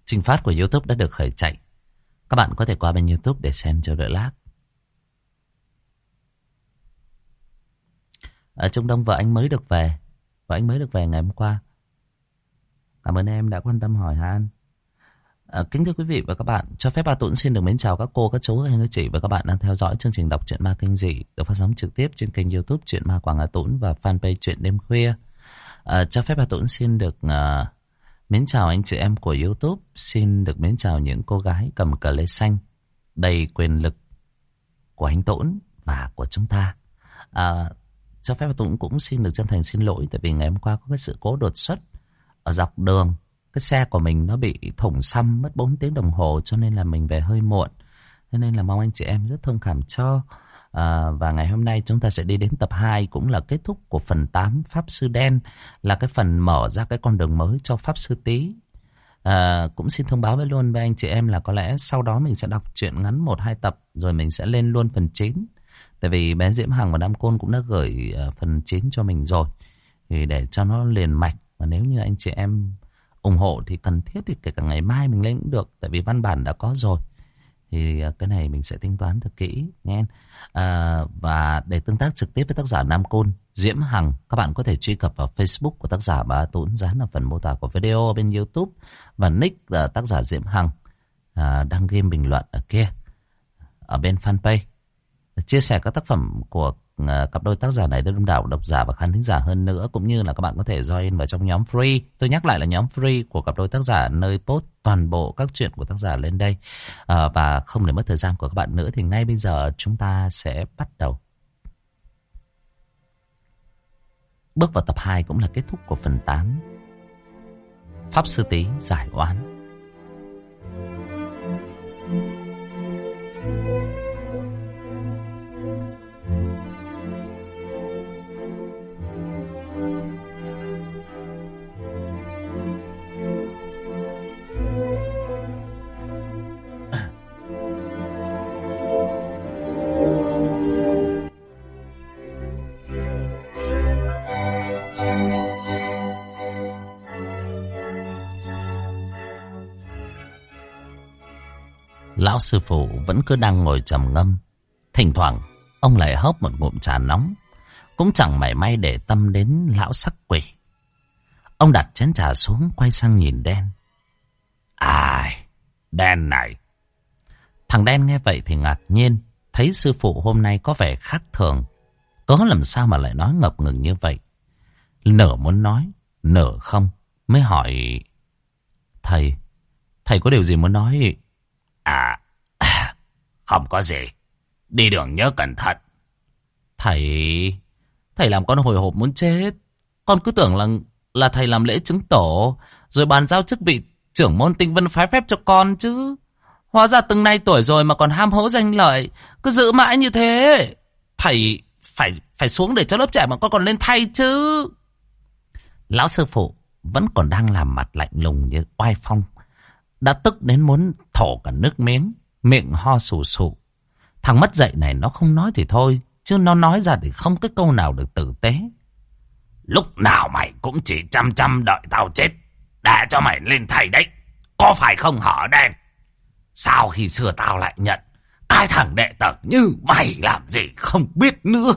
Trình phát của YouTube đã được khởi chạy. Các bạn có thể qua bên YouTube để xem cho đỡ lag. Ở Trung Đông vợ anh mới được về. Vợ anh mới được về ngày hôm qua. Cảm ơn em đã quan tâm hỏi han. Kính thưa quý vị và các bạn, cho phép Ba Tuấn xin được mến chào các cô, các chú, anh các chị và các bạn đang theo dõi chương trình đọc truyện ma kinh dị được phát sóng trực tiếp trên kênh YouTube Truyện Ma Quảng Hà Tuấn và fanpage Truyện Đêm Khuya. Cho phép Ba Tuấn xin được mến chào anh chị em của YouTube, xin được mến chào những cô gái cầm cờ lê xanh đầy quyền lực của anh Tuấn và của chúng ta. Cho phép Ba Tuấn cũng xin được chân thành xin lỗi tại vì ngày hôm qua có cái sự cố đột xuất ở dọc đường. Cái xe của mình nó bị thủng xăm mất 4 tiếng đồng hồ cho nên là mình về hơi muộn. Cho nên là mong anh chị em rất thông cảm cho. Và ngày hôm nay chúng ta sẽ đi đến tập 2 cũng là kết thúc của phần 8 Pháp Sư Đen. Là cái phần mở ra cái con đường mới cho Pháp Sư Tý. Cũng xin thông báo luôn với anh chị em là có lẽ sau đó mình sẽ đọc truyện ngắn 1-2 tập rồi mình sẽ lên luôn phần 9. Tại vì bé Diễm Hằng và Nam Côn cũng đã gửi phần 9 cho mình rồi. Thì để cho nó liền mạch. Và nếu như anh chị em ủng hộ thì cần thiết thì kể cả ngày mai mình lên cũng được. Tại vì văn bản đã có rồi. Thì cái này mình sẽ tính toán thật kỹ nghe. Và để tương tác trực tiếp với tác giả Nam Côn, Diễm Hằng, các bạn có thể truy cập vào Facebook của tác giả Bá Tuấn dán ở phần mô tả của video ở bên YouTube. Và nick là tác giả Diễm Hằng đăng game bình luận ở kia, ở bên fanpage. Chia sẻ các tác phẩm của cặp đôi tác giả này đến đông đảo độc giả và khán thính giả hơn nữa, cũng như là các bạn có thể join vào trong nhóm free. Tôi nhắc lại là nhóm free của cặp đôi tác giả, nơi post toàn bộ các chuyện của tác giả lên đây. Và không để mất thời gian của các bạn nữa thì ngay bây giờ chúng ta sẽ bắt đầu. Bước vào tập 2 cũng là kết thúc của phần 8 Pháp Sư Tý giải oán. Lão sư phụ vẫn cứ đang ngồi trầm ngâm. Thỉnh thoảng ông lại hớp một ngụm trà nóng, cũng chẳng mảy may để tâm đến lão sắc quỷ. Ông đặt chén trà xuống, quay sang nhìn Đen. Ai, Đen này. Thằng Đen nghe vậy thì ngạc nhiên, thấy sư phụ hôm nay có vẻ khác thường. Cớ làm sao mà lại nói ngập ngừng như vậy. Nửa muốn nói, nửa không, mới hỏi: Thầy có điều gì muốn nói? Không có gì. Đi đường nhớ cẩn thận. Thầy làm con hồi hộp muốn chết. Con cứ tưởng là thầy làm lễ chứng tổ, rồi bàn giao chức vị trưởng môn Tinh Vân phái phép cho con chứ. Hóa ra từng nay tuổi rồi mà còn ham hố danh lợi, cứ giữ mãi như thế. Thầy phải xuống để cho lớp trẻ mà con còn lên thay chứ. Lão sư phụ vẫn còn đang làm mặt lạnh lùng như oai phong, đã tức đến muốn thổ cả nước miếng, miệng ho sù sụ. Thằng mất dạy này nó không nói thì thôi, chứ nó nói ra thì không cái câu nào được tử tế. Lúc nào mày cũng chỉ chăm đợi tao chết để cho mày lên thay đấy, có phải không hả Đen? Sao khi xưa tao lại nhận cái thằng đệ tử như mày làm gì không biết nữa.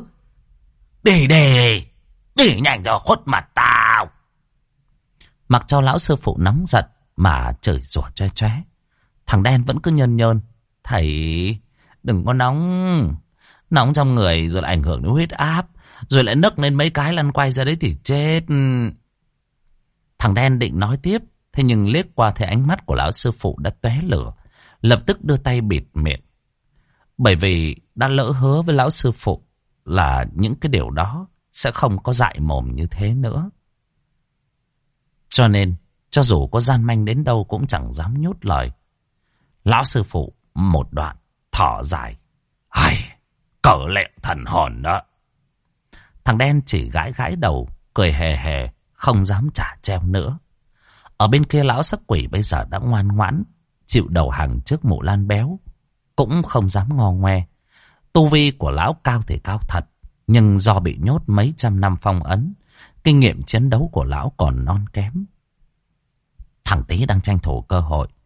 Đi nhanh cho khuất mặt tao. Mặc cho lão sư phụ nóng giận mà chửi rủa choe choé, thằng Đen vẫn cứ nhơn nhơn. Thầy đừng có nóng trong người rồi lại ảnh hưởng đến huyết áp, rồi lại nấc lên mấy cái lăn quay ra đấy thì chết. Thằng Đen định nói tiếp, thế nhưng liếc qua thấy ánh mắt của lão sư phụ đã tóe lửa, lập tức đưa tay bịt miệng. Bởi vì đã lỡ hứa với lão sư phụ là những cái điều đó sẽ không có dại mồm như thế nữa. Cho nên cho dù có gian manh đến đâu cũng chẳng dám nhốt lời. Lão sư phụ một đoạn thở dài: cỡ lệ thần hồn đó. Thằng Đen chỉ gãi gãi đầu, cười hề hề, không dám trả treo nữa. Ở bên kia lão sắc quỷ bây giờ đã ngoan ngoãn chịu đầu hàng trước Mụ Lan béo, cũng không dám ngò ngoe. Tu vi của lão cao thì cao thật, nhưng do bị nhốt mấy trăm năm phong ấn, kinh nghiệm chiến đấu của lão còn non kém. Thằng Tý đang tranh thủ cơ hội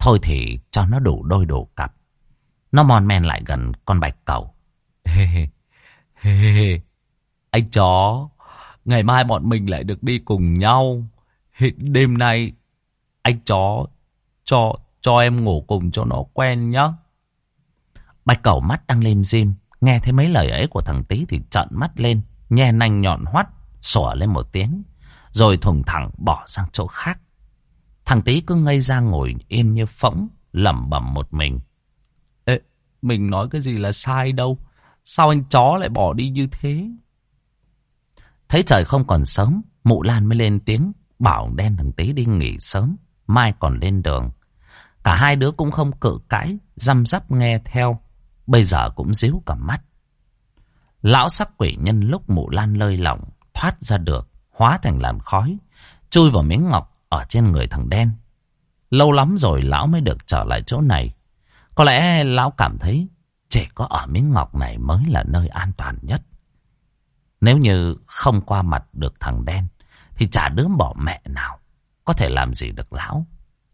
Thôi thì cho nó đủ đôi đủ cặp. Nó mon men lại gần con bạch cẩu. Hê hê, hê hê. Anh chó, ngày mai bọn mình lại được đi cùng nhau. Đêm nay anh chó cho em ngủ cùng cho nó quen nhá. Bạch cẩu mắt đang lim dim, nghe thấy mấy lời ấy của thằng Tý thì trợn mắt lên, nhe nanh nhọn hoắt, sủa lên một tiếng, rồi thùng thẳng bỏ sang chỗ khác. Thằng Tý cứ ngây ra ngồi im như phỗng, lẩm bẩm một mình. Ê, mình nói cái gì là sai đâu, sao anh chó lại bỏ đi như thế? Thấy trời không còn sớm, mụ Lan mới lên tiếng bảo đen thằng Tý đi nghỉ sớm, mai còn lên đường. Cả hai đứa cũng không cự cãi, răm rắp nghe theo, bây giờ cũng díu cả mắt. Lão sắc quỷ nhân lúc mụ Lan lơi lỏng thoát ra được, hóa thành làn khói, chui vào miếng ngọc ở trên người thằng đen. Lâu lắm rồi lão mới được trở lại chỗ này. Có lẽ lão cảm thấy chỉ có ở miếng ngọc này mới là nơi an toàn nhất. Nếu như không qua mặt được thằng đen thì chả đứa bỏ mẹ nào có thể làm gì được lão.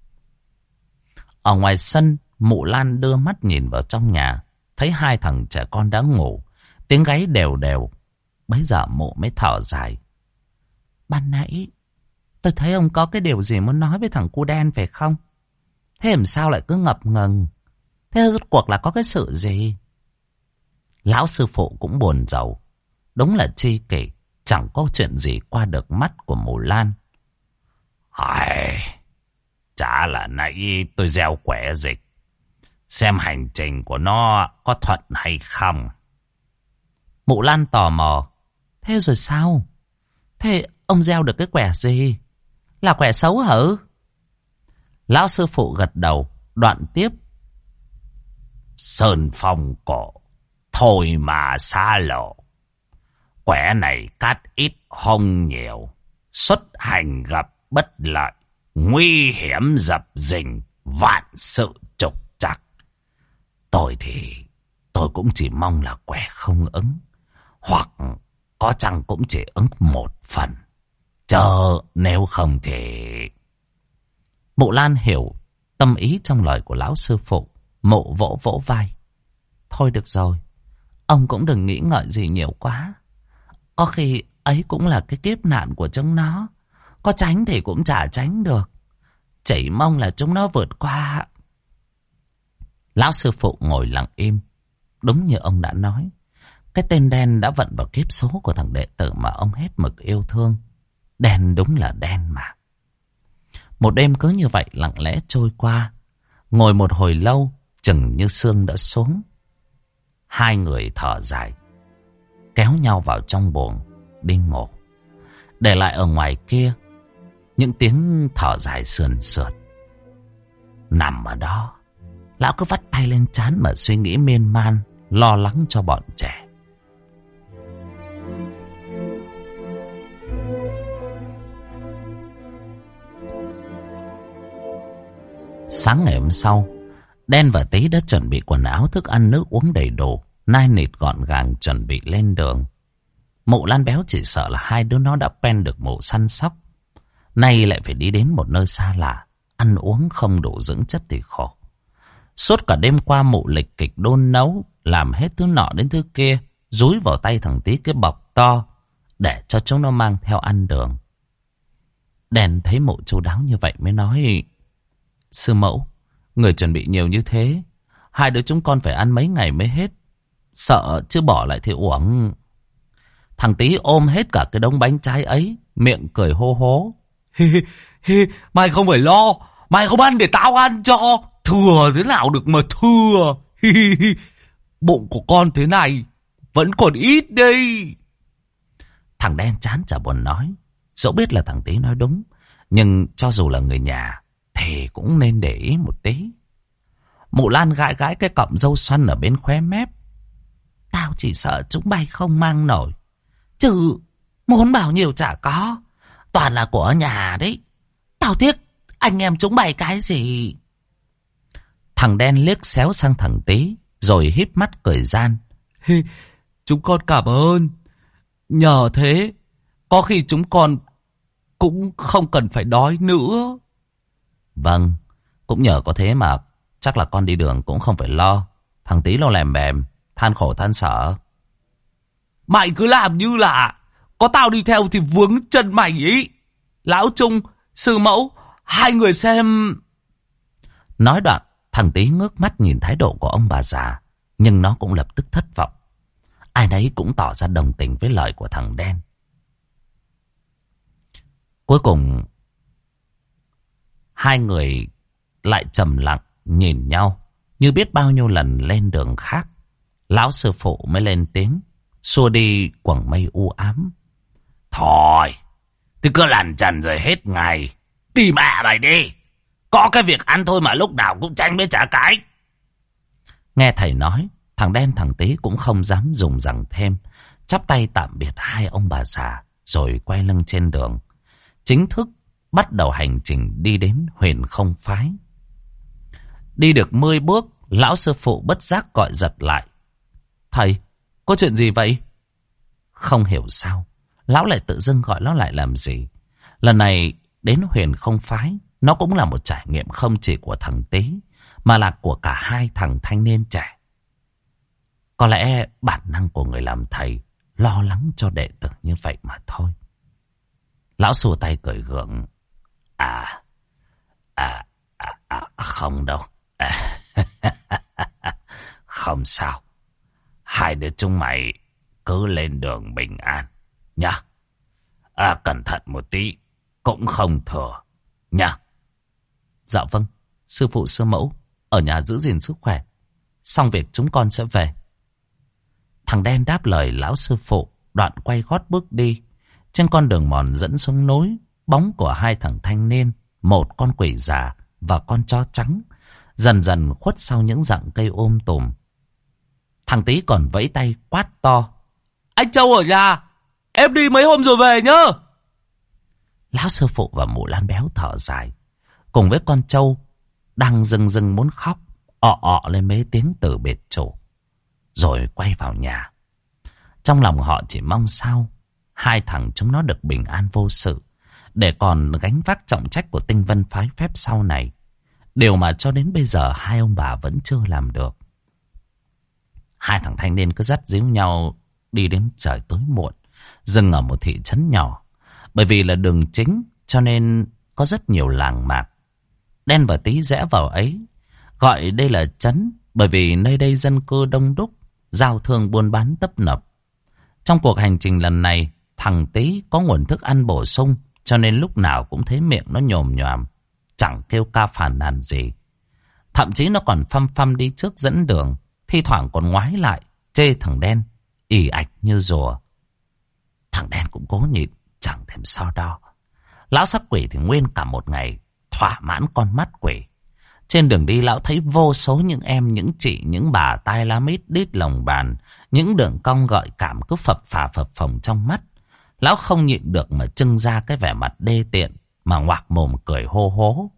Ở ngoài sân, mụ Lan đưa mắt nhìn vào trong nhà, thấy hai thằng trẻ con đã ngủ, tiếng gáy đều đều. Bấy giờ mụ mới thở dài. Ban nãy tôi thấy ông có cái điều gì muốn nói với thằng cu đen phải không? Thế làm sao lại cứ ngập ngừng? Thế rốt cuộc là có cái sự gì? Lão sư phụ cũng buồn rầu. Đúng là chi kỷ, chẳng có chuyện gì qua được mắt của mụ Lan. Chả là nãy tôi gieo quẻ dịch, xem hành trình của nó có thuận hay không. Mụ Lan tò mò. Thế rồi sao? Thế ông gieo được cái quẻ gì? Là quẻ xấu hả? Lão sư phụ gật đầu, đoạn tiếp. Sơn phong cổ, thôi mà xa lộ. Quẻ này cát ít hông nhiều, xuất hành gặp bất lợi, nguy hiểm dập dình, vạn sự trục trặc. Tôi cũng chỉ mong là quẻ không ứng, hoặc có chăng cũng chỉ ứng một phần. Chờ nếu không thì... Mụ Lan hiểu tâm ý trong lời của lão sư phụ. Mụ vỗ vỗ vai. Thôi được rồi, ông cũng đừng nghĩ ngợi gì nhiều quá. Có khi ấy cũng là cái kiếp nạn của chúng nó, có tránh thì cũng chả tránh được, chỉ mong là chúng nó vượt qua. Lão sư phụ ngồi lặng im. Đúng như ông đã nói, cái tên đen đã vận vào kiếp số của thằng đệ tử mà ông hết mực yêu thương. Đen đúng là đen mà. Một đêm cứ như vậy lặng lẽ trôi qua. Ngồi một hồi lâu, chừng như sương đã xuống. Hai người thở dài, kéo nhau vào trong buồng đi ngủ, để lại ở ngoài kia những tiếng thở dài sườn sượt. Nằm ở đó, lão cứ vắt tay lên trán mà suy nghĩ miên man, lo lắng cho bọn trẻ. Sáng ngày hôm sau, Đen và Tý đã chuẩn bị quần áo, thức ăn, nước uống đầy đủ, nai nịt gọn gàng chuẩn bị lên đường. Mụ Lan béo chỉ sợ là hai đứa nó đã quen được mụ săn sóc, nay lại phải đi đến một nơi xa lạ, ăn uống không đủ dưỡng chất thì khổ. Suốt cả đêm qua mụ lịch kịch đôn nấu, làm hết thứ nọ đến thứ kia, dúi vào tay thằng Tý cái bọc to để cho chúng nó mang theo ăn đường. Đen thấy mụ chu đáo như vậy mới nói: Sư mẫu, người chuẩn bị nhiều như thế, hai đứa chúng con phải ăn mấy ngày mới hết, sợ chứ bỏ lại thì uổng. Thằng Tý ôm hết cả cái đống bánh trái ấy, miệng cười hô hố. Mày không phải lo, mày không ăn để tao ăn cho, thừa thế nào được mà thừa. Bụng của con thế này vẫn còn ít đây. Thằng Đen chán chả buồn nói, dẫu biết là thằng Tý nói đúng, nhưng cho dù là người nhà thì cũng nên để ý một tí. Mụ Lan gãi gãi cái cọng râu xoăn ở bên khóe mép. Tao chỉ sợ chúng bay không mang nổi, chứ muốn bao nhiêu chả có, toàn là của nhà đấy. Tao tiếc anh em chúng bay cái gì. Thằng Đen liếc xéo sang thằng Tý, rồi híp mắt cười gian. Chúng con cảm ơn, nhờ thế có khi chúng con cũng không cần phải đói nữa. Vâng, Cũng nhờ có thế mà chắc là con đi đường cũng không phải lo. Thằng Tí lo lèm bèm, than khổ than sở. Mày cứ làm như là có tao đi theo thì vướng chân mày ý. Lão Trung, sư mẫu, hai người xem. Nói đoạn, thằng Tí ngước mắt nhìn thái độ của ông bà già, nhưng nó cũng lập tức thất vọng. Ai nấy cũng tỏ ra đồng tình với lời của thằng đen. Cuối cùng, hai người lại trầm lặng nhìn nhau, như biết bao nhiêu lần lên đường khác. Lão sư phụ mới lên tiếng, xua đi quầng mây u ám. Thôi, thì cứ lằn trần rồi hết ngày. Đi mẹ mày đi. Có cái việc ăn thôi mà lúc nào cũng tranh với chả cái. Nghe thầy nói, thằng đen thằng Tí cũng không dám dùng dằng thêm, chắp tay tạm biệt hai ông bà già, rồi quay lưng trên đường, chính thức bắt đầu hành trình đi đến Huyền Không Phái. Đi được 10 bước, lão sư phụ bất giác gọi giật lại. Thầy, có chuyện gì vậy? Không hiểu sao, lão lại tự dưng gọi nó lại làm gì. Lần này đến Huyền Không Phái, nó cũng là một trải nghiệm không chỉ của thằng Tí, mà là của cả hai thằng thanh niên trẻ. Có lẽ bản năng của người làm thầy lo lắng cho đệ tử như vậy mà thôi. Lão xua tay cười gượng. Không đâu. Không sao. Hai đứa chúng mày cứ lên đường bình an nhá. Cẩn thận một tí, cũng không thừa nhá. Dạ vâng, sư phụ sư mẫu, ở nhà giữ gìn sức khỏe, xong việc chúng con sẽ về. Thằng đen đáp lời lão sư phụ, đoạn quay gót bước đi. Trên con đường mòn dẫn xuống núi, bóng của hai thằng thanh niên, một con quỷ già và con chó trắng, dần dần khuất sau những rặng cây tùm. Thằng Tí còn vẫy tay quát to. Anh Châu ở nhà, em đi mấy hôm rồi về nhá. Lão sư phụ và mụ Lan béo thở dài, cùng với con trâu đang rưng rưng muốn khóc, ọ lên mấy tiếng từ biệt chủ, rồi quay vào nhà. Trong lòng họ chỉ mong sao hai thằng chúng nó được bình an vô sự, để còn gánh vác trọng trách của Tinh Vân Phái phép sau này. Điều mà cho đến bây giờ hai ông bà vẫn chưa làm được. Hai thằng thanh niên cứ dắt díu nhau đi đến trời tối muộn, dừng ở một thị trấn nhỏ. Bởi vì là đường chính cho nên có rất nhiều làng mạc. Đen và Tí rẽ vào ấy. Gọi đây là trấn bởi vì nơi đây dân cư đông đúc, giao thương buôn bán tấp nập. Trong cuộc hành trình lần này, thằng Tí có nguồn thức ăn bổ sung, cho nên lúc nào cũng thấy miệng nó nhồm nhoàm, chẳng kêu ca phàn nàn gì. Thậm chí nó còn phăm phăm đi trước dẫn đường, thi thoảng còn ngoái lại chê thằng đen ì ạch như rùa. Thằng đen cũng cố nhịn, chẳng thèm so đo. Lão sắc quỷ thì nguyên cả một ngày thỏa mãn con mắt quỷ. Trên đường đi lão thấy vô số những em, những chị, những bà tai lá mít đít lồng bàn, những đường cong gợi cảm cứ phập phà phập phồng trong mắt. Lão không nhịn được mà trưng ra cái vẻ mặt đê tiện, mà ngoạc mồm cười hô hố.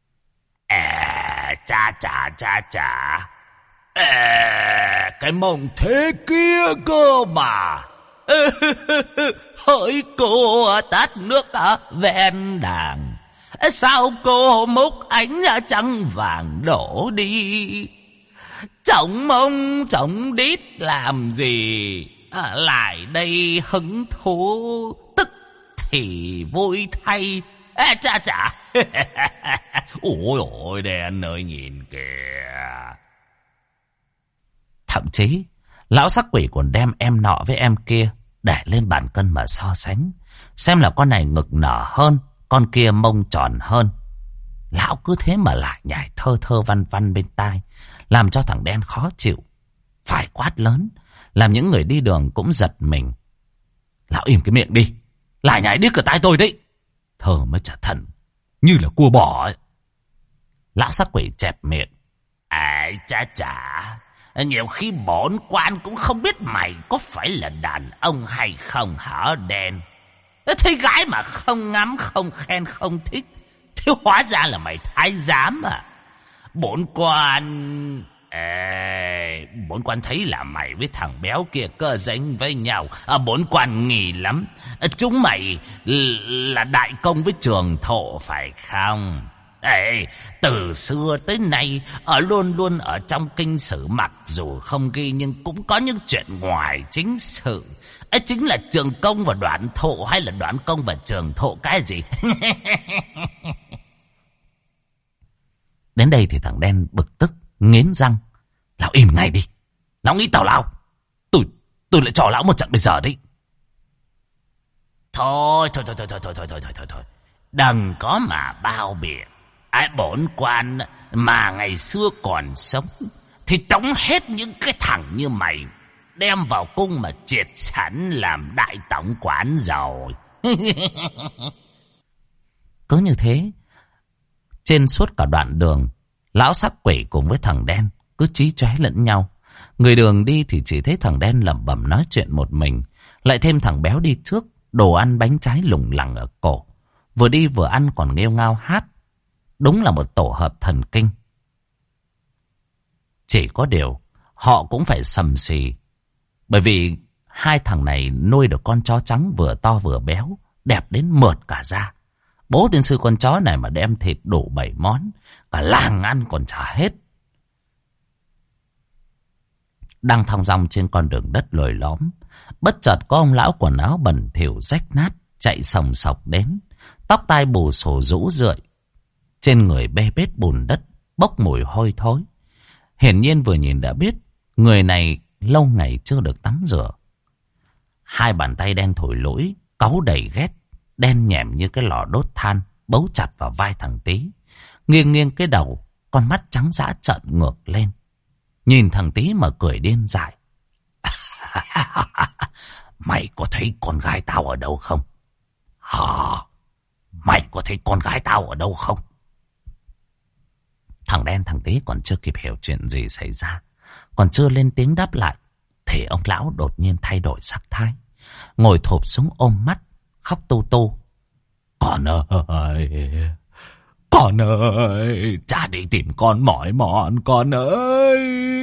Chà. Cái mông thế kia cơ mà. Hỡi cô tát nước ở ven đàng, sao cô múc ánh trăng vàng đổ đi. Chồng mông chồng đít làm gì, lại đây hứng thú, tức thì vui thay. Chà. Ôi đen ơi nhìn kìa. Thậm chí lão sắc quỷ còn đem em nọ với em kia để lên bàn cân mà so sánh, xem là con này ngực nở hơn, con kia mông tròn hơn. Lão cứ thế mà lại nhảy thơ thơ văn văn bên tai, làm cho thằng đen khó chịu, phải quát lớn, làm những người đi đường cũng giật mình. Lão im cái miệng đi, lại nhảy điếc cả tai tôi đấy. Thơ mới trả thần, như là cua bò ấy. Lão sắc quỷ chẹp miệng. Chà. Nhiều khi bổn quan cũng không biết mày có phải là đàn ông hay không hả đen. Thấy gái mà không ngắm, không khen, không thích, thế hóa ra là mày thái giám à. Bổn quan thấy là mày với thằng béo kia cơ dính với nhau. Bổn quan nghi lắm. Chúng mày là đại công với Trường Thộ phải không? Từ xưa tới nay luôn luôn ở trong kinh sử, mặc dù không ghi nhưng cũng có những chuyện ngoài chính sự. Ấy chính là Trường Công và Đoạn Thụ, hay là Đoạn Công và Trường Thụ cái gì? Đến đây thì thằng đen bực tức nghiến răng. Lão im ngay đi, lão nghĩ tào lao. Tôi lại cho lão một trận bây giờ đấy. Thôi, đừng có mà bao biện. Bổn quan mà ngày xưa còn sống thì tống hết những cái thằng như mày, đem vào cung mà triệt sẵn làm đại tổng quản rồi. Cứ như thế, trên suốt cả đoạn đường, lão sắc quỷ cùng với thằng đen cứ chí chóe lẫn nhau. Người đường đi thì chỉ thấy thằng đen lẩm bẩm nói chuyện một mình, lại thêm thằng béo đi trước, đồ ăn bánh trái lủng lẳng ở cổ, vừa đi vừa ăn còn nghêu ngao hát. Đúng là một tổ hợp thần kinh. Chỉ có điều họ cũng phải sầm xì, bởi vì hai thằng này nuôi được con chó trắng vừa to vừa béo, đẹp đến mượt cả da. Bố tiên sư con chó này mà đem thịt đủ 7 món, cả làng ăn còn chả hết. Đang thong dong trên con đường đất lồi lõm, bất chợt có ông lão quần áo bẩn thỉu rách nát chạy sòng sọc đến, tóc tai bù xù rũ rượi, trên người bê bết bùn đất, bốc mùi hôi thối. Hiển nhiên vừa nhìn đã biết người này lâu ngày chưa được tắm rửa. Hai bàn tay đen thổi lũi, cáu đầy ghét, đen nhẻm như cái lò đốt than, bấu chặt vào vai thằng Tý. Nghiêng nghiêng cái đầu, con mắt trắng dã trợn ngược lên, nhìn thằng Tý mà cười điên dại. Mày có thấy con gái tao ở đâu không? Mày có thấy con gái tao ở đâu không? Thằng đen thằng Tý còn chưa kịp hiểu chuyện gì xảy ra, còn chưa lên tiếng đáp lại, thì ông lão đột nhiên thay đổi sắc thái, ngồi thụp xuống ôm mắt, khóc tu tu. Con ơi, cha đi tìm con mỏi mòn, con ơi.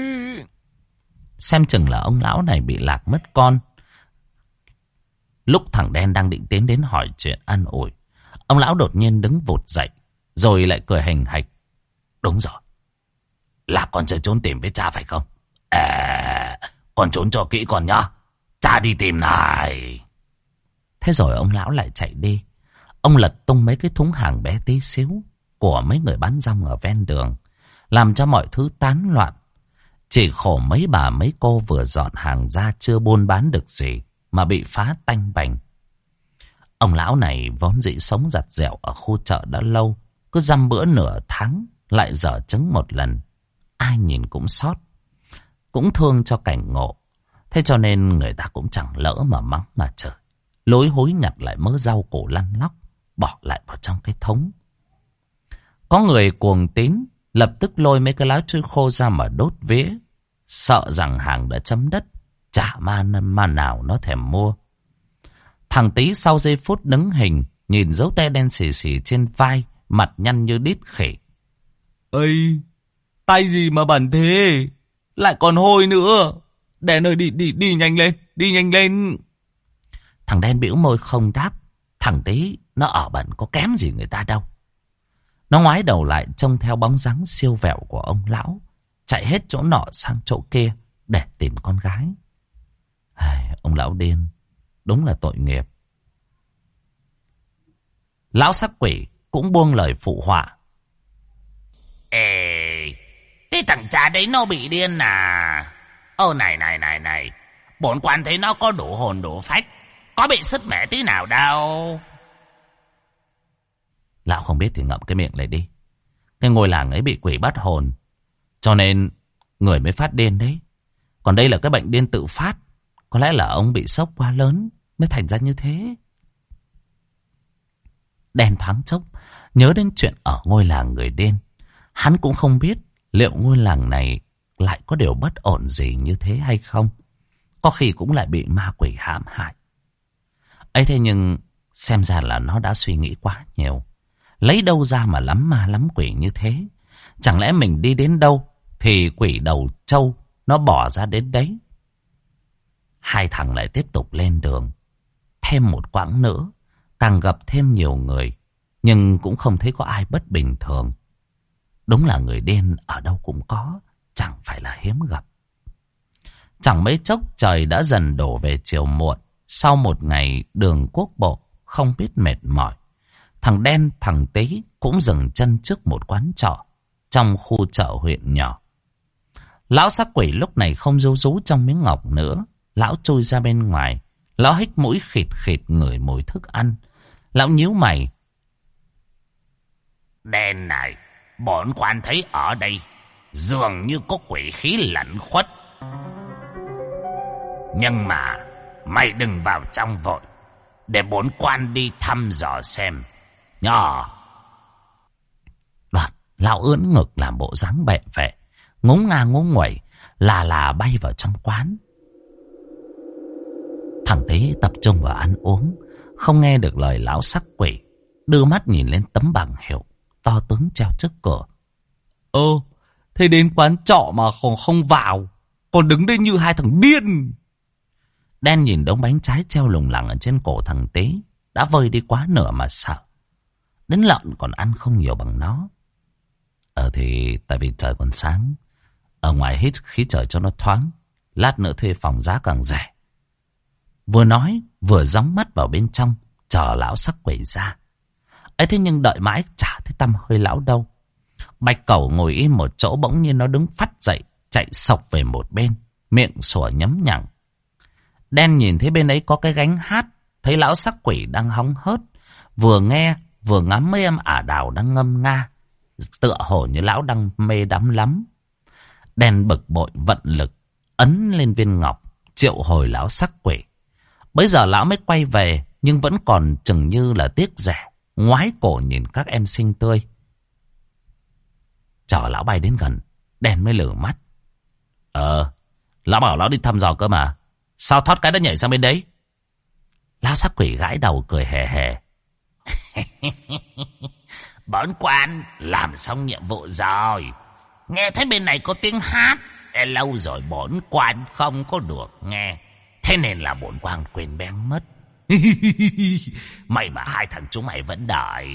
Xem chừng là ông lão này bị lạc mất con. Lúc thằng đen đang định tiến đến hỏi chuyện an ủi, ông lão đột nhiên đứng vụt dậy, rồi lại cười hình hạch. Đúng rồi, là con chưa trốn tìm với cha phải không? Con trốn cho kỹ con nhá, cha đi tìm này. Thế rồi ông lão lại chạy đi. Ông lật tung mấy cái thúng hàng bé tí xíu của mấy người bán rong ở ven đường, làm cho mọi thứ tán loạn. Chỉ khổ mấy bà mấy cô vừa dọn hàng ra chưa buôn bán được gì mà bị phá tanh bành. Ông lão này vốn dĩ sống giặt dẻo ở khu chợ đã lâu, cứ dăm bữa nửa tháng lại dở trứng một lần. Ai nhìn cũng xót, cũng thương cho cảnh ngộ. Thế cho nên người ta cũng chẳng lỡ mà mắng mà chửi, lối hối nhặt lại mớ rau củ lăn lóc, bỏ lại vào trong cái thúng. Có người cuồng tín, lập tức lôi mấy cái lá chuối khô ra mà đốt vía, sợ rằng hàng đã chấm đất, chả ma nào nó thèm mua. Thằng Tý sau giây phút đứng hình, nhìn dấu tay đen xì xì trên vai, mặt nhăn như đít khỉ. Ây, tay gì mà bẩn thế, lại còn hôi nữa. Đen ơi, đi nhanh lên, đi nhanh lên. Thằng đen bĩu môi không đáp. Thằng Tý nó ở bẩn có kém gì người ta đâu. Nó ngoái đầu lại trông theo bóng dáng siêu vẹo của ông lão, chạy hết chỗ nọ sang chỗ kia để tìm con gái. Ông lão điên, đúng là tội nghiệp. Lão sắc quỷ cũng buông lời phụ họa. Cái thằng cha đấy nó bị điên à? Này, bổn quan thấy nó có đủ hồn đủ phách, có bị sứt mẻ tí nào đâu. Lão không biết thì ngậm cái miệng lại đi. Cái ngôi làng ấy bị quỷ bắt hồn, cho nên người mới phát điên đấy. Còn đây là cái bệnh điên tự phát, có lẽ là ông bị sốc quá lớn mới thành ra như thế. Đen thoáng chốc nhớ đến chuyện ở ngôi làng người điên. Hắn cũng không biết liệu ngôi làng này lại có điều bất ổn gì như thế hay không. Có khi cũng lại bị ma quỷ hãm hại. Ấy thế nhưng xem ra là nó đã suy nghĩ quá nhiều. Lấy đâu ra mà lắm ma lắm quỷ như thế? Chẳng lẽ mình đi đến đâu thì quỷ đầu trâu nó bỏ ra đến đấy? Hai thằng lại tiếp tục lên đường. Thêm một quãng nữa, càng gặp thêm nhiều người. nhưng cũng không thấy có ai bất bình thường. Đúng là người điên ở đâu cũng có, chẳng phải là hiếm gặp. Chẳng mấy chốc trời đã dần đổ về chiều muộn. Sau một ngày đường quốc bộ không biết mệt mỏi, thằng Đen thằng Tý cũng dừng chân trước một quán trọ trong khu chợ huyện nhỏ. Lão sắc quỷ lúc này không ru rú trong miếng ngọc nữa. Lão chui ra bên ngoài. Lão hít mũi khịt khịt ngửi mùi thức ăn. Lão nhíu mày. Đen này, bổn quan thấy ở đây dường như có quỷ khí lẩn khuất. Nhưng mà mày đừng vào trong vội, để bổn quan đi thăm dò xem nhờ. Đoạn lão ưỡn ngực làm bộ dáng bệ vệ, ngúng nga ngúng nguẩy, là bay vào trong quán. Thằng Tế tập trung vào ăn uống, không nghe được lời lão sắc quỷ, đưa mắt nhìn lên tấm bảng hiệu to tướng treo trước cửa. Thế đến quán trọ mà còn không vào, còn đứng đây như hai thằng điên. Đen nhìn đống bánh trái treo lủng lẳng ở trên cổ thằng Tế, đã vơi đi quá nửa mà sợ. Đến lợn còn ăn không nhiều bằng nó. Thì tại vì trời còn sáng, ở ngoài hít khí trời cho nó thoáng, lát nữa thuê phòng giá càng rẻ. Vừa nói vừa gióng mắt vào bên trong, chờ lão sắc quỷ ra. Thế nhưng đợi mãi chả thấy tăm hơi lão đâu. Bạch Cẩu ngồi im một chỗ, bỗng nhiên nó đứng phắt dậy, chạy sộc về một bên, miệng sủa nhấm nhằng. Đen nhìn thấy bên ấy có cái gánh hát, thấy lão sắc quỷ đang hóng hớt, vừa nghe vừa ngắm mấy em ả đào đang ngâm nga, tựa hồ như lão đang mê đắm lắm. Đen bực bội vận lực ấn lên viên ngọc, triệu hồi lão sắc quỷ. Bây giờ lão mới quay về, nhưng vẫn còn chừng như là tiếc rẻ, ngoái cổ nhìn các em xinh tươi. Chờ lão bay đến gần, Đen mới lử mắt. Lão bảo lão đi thăm dò cơ mà, sao thoát cái đã nhảy sang bên đấy? Lão sắc quỷ gãi đầu cười hề hề. Bổn quan làm xong nhiệm vụ rồi, nghe thấy bên này có tiếng hát, lâu rồi bổn quan không có được nghe, thế nên là bổn quan quên bén mất. May mà hai thằng chúng mày vẫn đợi.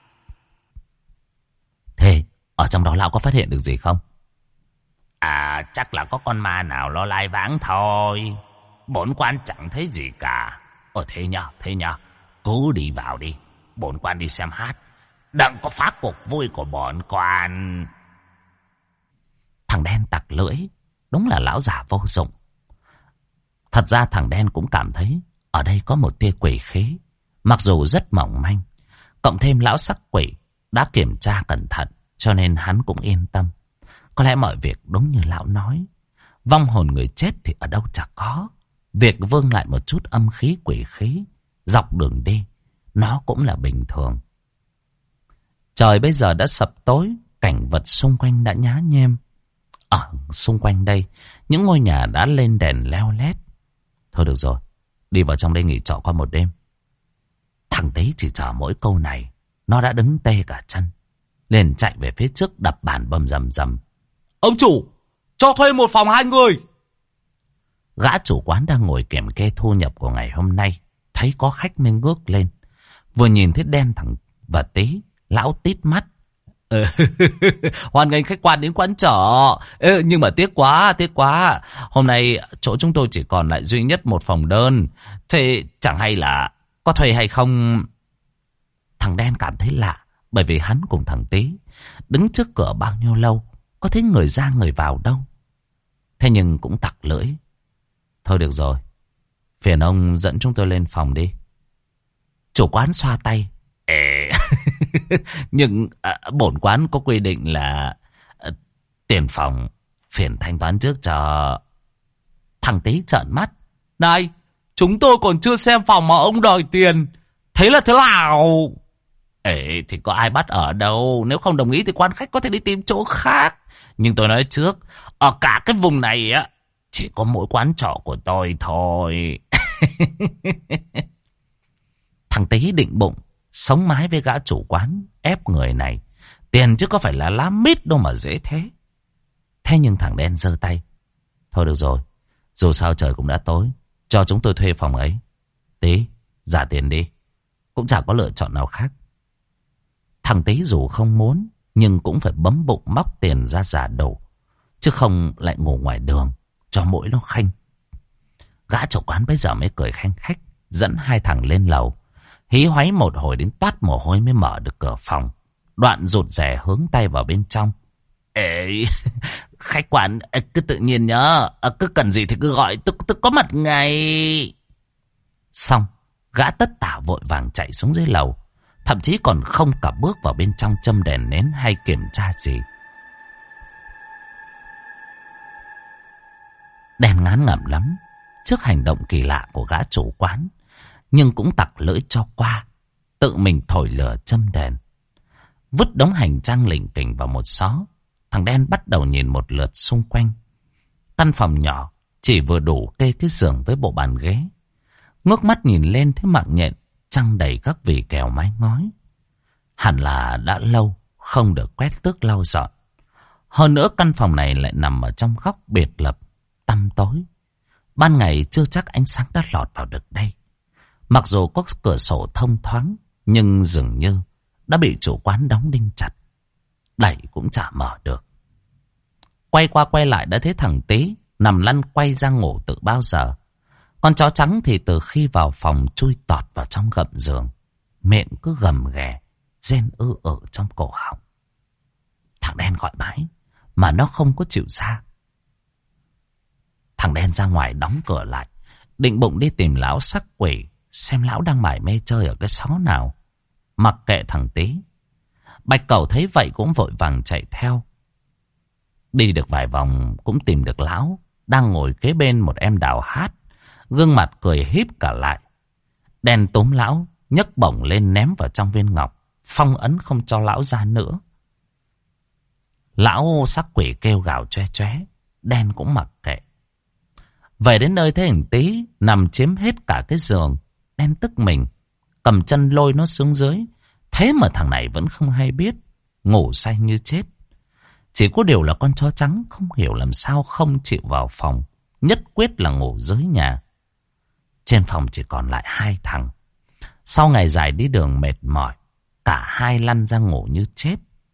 Thế ở trong đó lão có phát hiện được gì không? Chắc là có con ma nào lo lai vãng thôi, bổn quan chẳng thấy gì cả. Thế nhờ, cứ đi vào đi, bổn quan đi xem hát, đặng có phá cuộc vui của bổn quan. Thằng Đen tặc lưỡi, đúng là lão già vô dụng. Thật ra thằng Đen cũng cảm thấy ở đây có một tia quỷ khí, mặc dù rất mỏng manh. Cộng thêm lão sắc quỷ đã kiểm tra cẩn thận, cho nên hắn cũng yên tâm. Có lẽ mọi việc đúng như lão nói, vong hồn người chết thì ở đâu chả có. Việc vương lại một chút âm khí quỷ khí dọc đường đi, nó cũng là bình thường. Trời bây giờ đã sập tối, cảnh vật xung quanh đã nhá nhem. Ở xung quanh đây, những ngôi nhà đã lên đèn leo lét. Thôi được rồi, đi vào trong đây nghỉ trọ qua một đêm. Thằng Tế chỉ chờ mỗi câu này, nó đã đứng tê cả chân, liền chạy về phía trước đập bàn bầm rầm rầm. Ông chủ, cho thuê một phòng 2 người. Gã chủ quán đang ngồi kiểm kê thu nhập của ngày hôm nay, thấy có khách mới ngước lên. Vừa nhìn thấy Đen thằng và Tí, lão tít mắt. Hoan nghênh khách quan đến quán trọ. Nhưng mà tiếc quá. Hôm nay chỗ chúng tôi chỉ còn lại duy nhất một phòng đơn. Thế chẳng hay là có thuê hay không? Thằng Đen cảm thấy lạ, bởi vì hắn cùng thằng Tí đứng trước cửa bao nhiêu lâu, có thấy người ra người vào đâu. Thế nhưng cũng tặc lưỡi. Thôi được rồi, phiền ông dẫn chúng tôi lên phòng đi. Chủ quán xoa tay. Nhưng bổn quán có quy định là tiền phòng phiền thanh toán trước cho. Thằng Tí trợn mắt. Này, chúng tôi còn chưa xem phòng mà ông đòi tiền, thế là thế nào? Thì có ai bắt ở đâu. Nếu không đồng ý thì quan khách có thể đi tìm chỗ khác. Nhưng tôi nói trước, ở cả cái vùng này á, chỉ có mỗi quán trọ của tôi thôi. Thằng Tí định bụng sống mái với gã chủ quán, ép người này. Tiền chứ có phải là lá mít đâu mà dễ thế. Thế nhưng thằng Đen giơ tay. Thôi được rồi, dù sao trời cũng đã tối, cho chúng tôi thuê phòng ấy. Tí, trả tiền đi, cũng chả có lựa chọn nào khác. Thằng Tý dù không muốn, nhưng cũng phải bấm bụng móc tiền ra giả đủ, chứ không lại ngủ ngoài đường, cho mũi nó khanh. Gã chủ quán bây giờ mới cười khanh khách, dẫn hai thằng lên lầu. Hí hoáy một hồi đến toát mồ hôi mới mở được cửa phòng. Đoạn rụt rè hướng tay vào bên trong. Ê, khách quán cứ tự nhiên nhá, cứ cần gì thì cứ gọi, tôi có mặt ngay. Xong, gã tất tả vội vàng chạy xuống dưới lầu, thậm chí còn không cả bước vào bên trong châm đèn nến hay kiểm tra gì. Đen ngán ngẩm lắm trước hành động kỳ lạ của gã chủ quán, nhưng cũng tặc lưỡi cho qua, tự mình thổi lửa châm đèn. Vứt đống hành trang lỉnh kỉnh vào một xó, thằng Đen bắt đầu nhìn một lượt xung quanh. Căn phòng nhỏ chỉ vừa đủ kê cái giường với bộ bàn ghế. Ngước mắt nhìn lên thấy mạng nhện trăng đầy các vỉ kèo mái ngói. Hẳn là đã lâu không được quét tước lau dọn. Hơn nữa căn phòng này lại nằm ở trong góc biệt lập, tăm tối. Ban ngày chưa chắc ánh sáng đã lọt vào được đây. Mặc dù có cửa sổ thông thoáng, nhưng dường như đã bị chủ quán đóng đinh chặt. Đẩy cũng chả mở được. Quay qua quay lại đã thấy thằng Tý nằm lăn quay ra ngủ từ bao giờ. Con chó trắng thì từ khi vào phòng chui tọt vào trong gầm giường, miệng cứ gầm ghè, rên ư ở trong cổ họng. Thằng Đen gọi mãi mà nó không có chịu ra. Thằng Đen ra ngoài đóng cửa lại, định bụng đi tìm lão sắc quỷ, xem lão đang mải mê chơi ở cái xó nào. Mặc kệ thằng Tý, Bạch Cẩu thấy vậy cũng vội vàng chạy theo. Đi được vài vòng cũng tìm được lão đang ngồi kế bên một em đào hát, gương mặt cười híp cả lại. Đen túm lão, nhấc bổng lên ném vào trong viên ngọc, phong ấn không cho lão ra nữa. Lão sắc quỷ kêu gào choe choé, Đen cũng mặc kệ. Về đến nơi thấy thằng Tý nằm chiếm hết cả cái giường, Đen tức mình, cầm chân lôi nó xuống dưới. Thế mà thằng này vẫn không hay biết, ngủ say như chết. Chỉ có điều là con chó trắng không hiểu làm sao không chịu vào phòng, nhất quyết là ngủ dưới nhà. Trên phòng chỉ còn lại hai thằng. Sau ngày dài đi đường mệt mỏi, cả hai lăn ra ngủ như chết.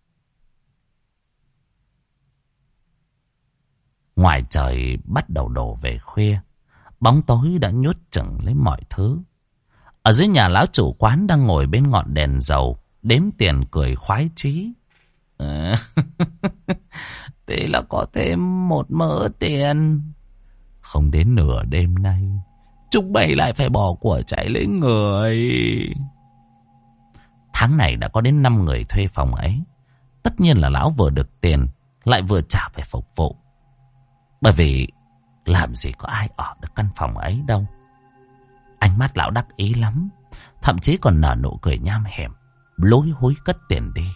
Ngoài trời bắt đầu đổ về khuya, bóng tối đã nhốt chừng lấy mọi thứ. Ở dưới nhà lão chủ quán đang ngồi bên ngọn đèn dầu, đếm tiền cười khoái chí. Thế là có thêm một mớ tiền. Không đến nửa đêm nay, chúng mày lại phải bỏ của chạy lấy người. Tháng này đã có đến 5 người thuê phòng ấy. Tất nhiên là lão vừa được tiền, lại vừa trả phải phục vụ. Bởi vì làm gì có ai ở được căn phòng ấy đâu. Ánh mắt lão đắc ý lắm, thậm chí còn nở nụ cười nham hiểm, lối hối cất tiền đi.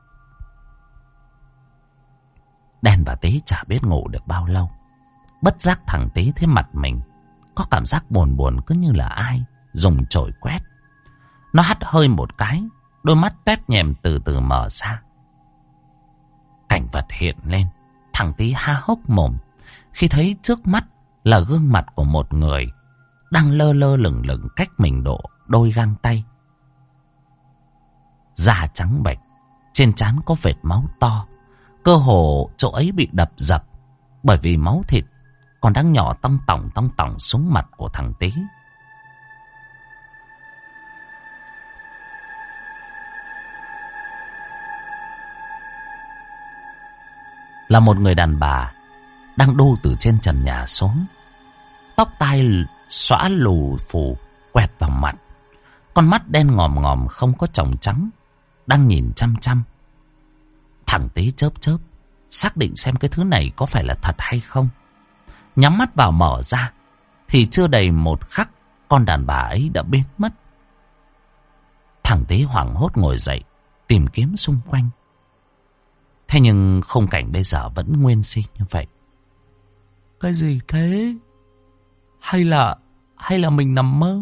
Đen và Tý chả biết ngủ được bao lâu. Bất giác thằng Tý thấy mặt mình có cảm giác buồn buồn, cứ như là ai dùng chổi quét. Nó hắt hơi một cái, đôi mắt tét nhèm từ từ mở ra. Cảnh vật hiện lên, thằng Tý há hốc mồm khi thấy trước mắt là gương mặt của một người đang lơ lơ lửng lửng cách mình độ đôi gang tay. Da trắng bệch, trên trán có vệt máu to, cơ hồ chỗ ấy bị đập dập, bởi vì máu thịt còn đang nhỏ tong tỏng xuống mặt của thằng Tý. Là một người đàn bà đang đu từ trên trần nhà xuống, tóc tai xõa lù phù quẹt vào mặt, con mắt đen ngòm ngòm không có tròng trắng, đang nhìn chăm chăm. Thằng Tý chớp chớp, xác định xem cái thứ này có phải là thật hay không. Nhắm mắt vào mở ra, thì chưa đầy một khắc, con đàn bà ấy đã biến mất. Thằng Tý hoảng hốt ngồi dậy, tìm kiếm xung quanh. Thế nhưng khung cảnh bây giờ vẫn nguyên si như vậy. Cái gì thế? Hay là mình nằm mơ?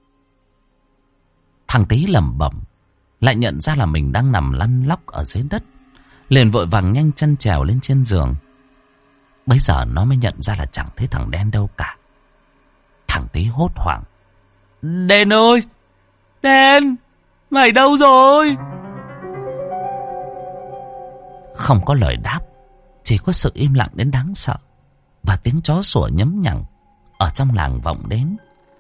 Thằng Tý lẩm bẩm, lại nhận ra là mình đang nằm lăn lóc ở dưới đất, liền vội vàng nhanh chân trèo lên trên giường. Bây giờ nó mới nhận ra là chẳng thấy thằng Đen đâu cả. Thằng Tý hốt hoảng. Đen ơi! Đen! Mày đâu rồi? Không có lời đáp, chỉ có sự im lặng đến đáng sợ và tiếng chó sủa nhấm nhằng ở trong làng vọng đến.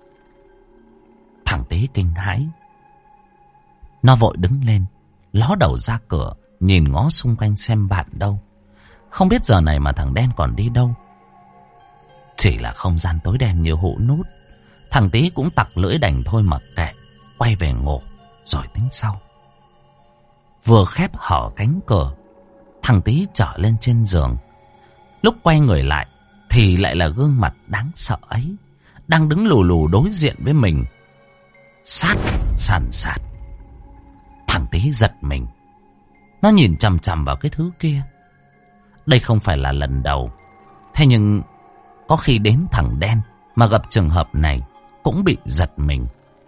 Thằng Tý kinh hãi. Nó vội đứng lên, ló đầu ra cửa, nhìn ngó xung quanh xem bạn đâu. Không biết giờ này mà thằng đen còn đi đâu. Chỉ là không gian tối đen như hũ nút. Thằng Tý cũng tặc lưỡi đành thôi mặc kệ, quay về ngủ rồi tính sau. Vừa khép hở cánh cửa, thằng Tý trở lên trên giường. Lúc quay người lại thì lại là gương mặt đáng sợ ấy, đang đứng lù lù đối diện với mình, sát sàn sạt. Thằng Tý giật mình. Nó nhìn chằm chằm vào cái thứ kia. Đây không phải là lần đầu. Thế nhưng có khi đến thằng đen mà gặp trường hợp này cũng bị giật mình.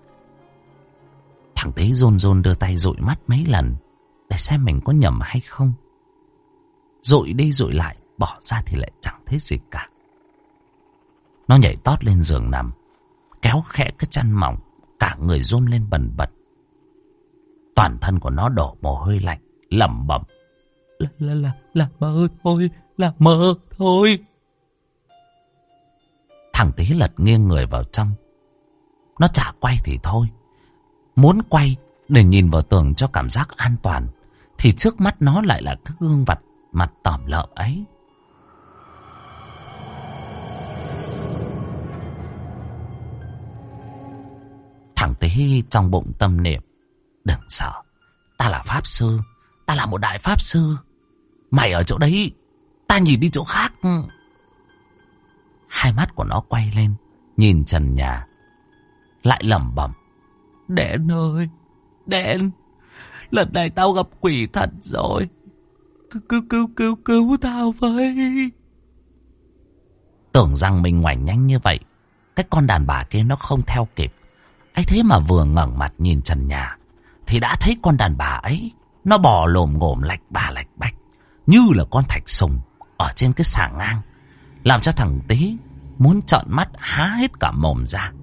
Thằng Tý run run đưa tay dụi mắt mấy lần để xem mình có nhầm hay không. Dụi đi dụi lại, bỏ ra thì lại chẳng thấy gì cả. Nó nhảy tót lên giường nằm, kéo khẽ cái chăn mỏng, cả người run lên bần bật. Toàn thân của nó đổ mồ hôi lạnh, lẩm bẩm: là mơ thôi, là mơ thôi. Thằng Tý lật nghiêng người vào trong. Nó chả quay thì thôi, muốn quay để nhìn vào tường cho cảm giác an toàn, thì trước mắt nó lại là cái gương mặt tỏm lợm ấy. Thằng Tý trong bụng tâm niệm: đừng sợ, ta là pháp sư, ta là một đại pháp sư. Mày ở chỗ đấy, ta nhìn đi chỗ khác. Hai mắt của nó quay lên, nhìn trần nhà, lại lẩm bẩm: Đen ơi, Đen, lần này tao gặp quỷ thật rồi. Cứu tao với. Tưởng rằng mình ngoảnh nhanh như vậy, cái con đàn bà kia nó không theo kịp. Ấy thế mà vừa ngẩng mặt nhìn trần nhà thì đã thấy con đàn bà ấy, nó bò lồm ngồm lạch bà lạch bạch như là con thạch sùng ở trên cái xà ngang, làm cho thằng Tý muốn trợn mắt há hết cả mồm ra.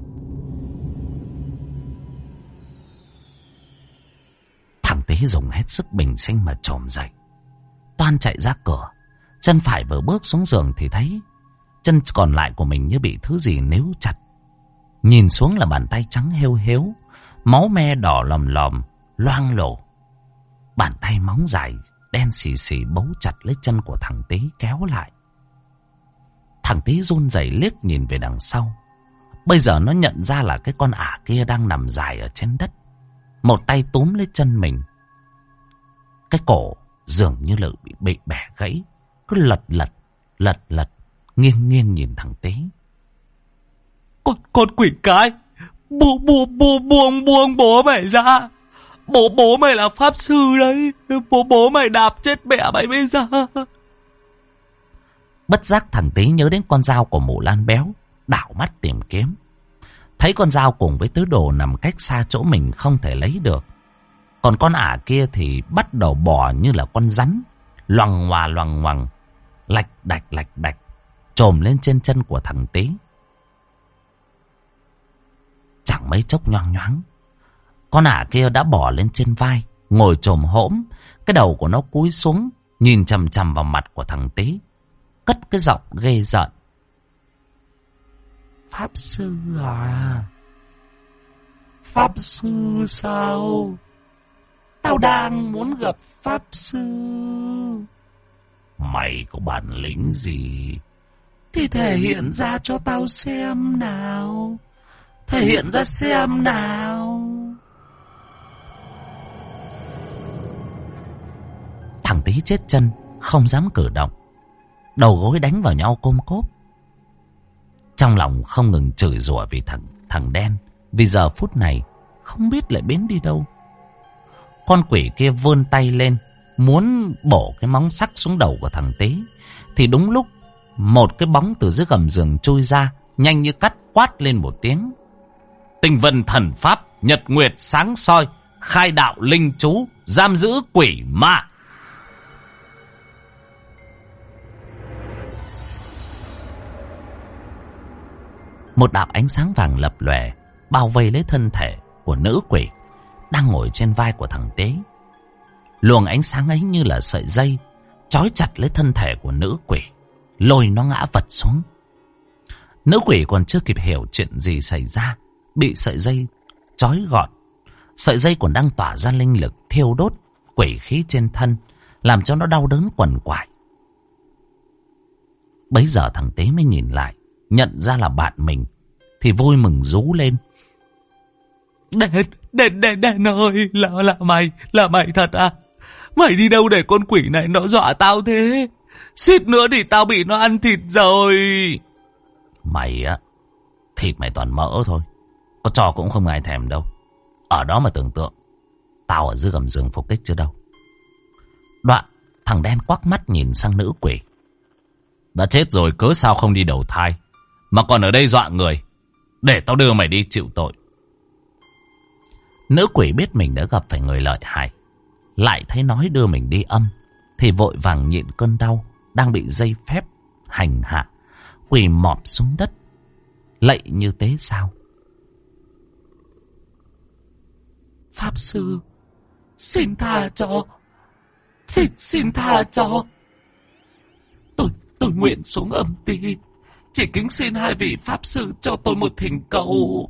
Thằng Tý dùng hết sức bình sinh mà chồm dậy, toan chạy ra cửa. Chân phải vừa bước xuống giường thì thấy chân còn lại của mình như bị thứ gì níu chặt. Nhìn xuống là bàn tay trắng hêu hếu, máu me đỏ lòm lòm, loang lổ. Bàn tay móng dài, đen xì xì bấu chặt lấy chân của thằng Tý kéo lại. Thằng Tý run rẩy liếc nhìn về đằng sau. Bây giờ nó nhận ra là cái con ả kia đang nằm dài ở trên đất, một tay túm lấy chân mình. Cái cổ dường như là bị bẻ gãy, cứ lật nghiêng nhìn thằng Tý. Con quỷ cái, buông bố mày ra. Bố mày là pháp sư đấy, bố mày đạp chết mẹ mày bây giờ. Bất giác thằng Tý nhớ đến con dao của mụ Lan béo, đảo mắt tìm kiếm. Thấy con dao cùng với tứ đồ nằm cách xa chỗ mình không thể lấy được. Còn con ả kia thì bắt đầu bò như là con rắn, loằng ngoằng, lạch đạch, chồm lên trên chân của thằng Tý. Chẳng mấy chốc nhoang nhoáng, con ả kia đã bò lên trên vai, ngồi chồm hỗm, cái đầu của nó cúi xuống, nhìn chằm chằm vào mặt của thằng Tý, cất cái giọng ghê rợn: Pháp sư à? Pháp sư sao? Tao đang muốn gặp pháp sư. Mày có bản lĩnh gì thì thể hiện ra cho tao xem nào. Thể hiện ra xem nào. Thằng Tý chết chân, không dám cử động, đầu gối đánh vào nhau côm cốp. Trong lòng không ngừng chửi rủa vì thằng đen, vì giờ phút này không biết lại biến đi đâu. Con quỷ kia vươn tay lên, muốn bổ cái móng sắc xuống đầu của thằng Tý, thì đúng lúc một cái bóng từ dưới gầm giường chui ra, nhanh như cắt, quát lên một tiếng: Tinh vân thần pháp, nhật nguyệt sáng soi, khai đạo linh chú, giam giữ quỷ ma. Một đạo ánh sáng vàng lập lòe bao vây lấy thân thể của nữ quỷ đang ngồi trên vai của thằng Tý. Luồng ánh sáng ấy như là sợi dây trói chặt lấy thân thể của nữ quỷ, lôi nó ngã vật xuống. Nữ quỷ còn chưa kịp hiểu chuyện gì xảy ra, bị sợi dây trói gọn. Sợi dây còn đang tỏa ra linh lực thiêu đốt quỷ khí trên thân, làm cho nó đau đớn quằn quại. Bấy giờ thằng Tế mới nhìn lại, nhận ra là bạn mình, thì vui mừng rú lên. Đèn ơi, là mày thật à? Mày đi đâu để con quỷ này nó dọa tao thế? Suýt nữa thì tao bị nó ăn thịt rồi. Mày á, thịt mày toàn mỡ thôi, có cho cũng không ai thèm đâu. Ở đó mà tưởng tượng, tao ở dưới gầm giường phục kích chứ đâu. Đoạn, thằng đen quắc mắt nhìn sang nữ quỷ. Đã chết rồi cớ sao không đi đầu thai, mà còn ở đây dọa người, để tao đưa mày đi chịu tội. Nữ quỷ biết mình đã gặp phải người lợi hại, lại thấy nói đưa mình đi âm, thì vội vàng nhịn cơn đau đang bị dây phép hành hạ, quỳ mọp xuống đất, lạy như tế sao. Pháp sư, xin tha cho, xin tha cho. Tôi nguyện xuống âm ti, chỉ kính xin hai vị pháp sư cho tôi một thỉnh cầu.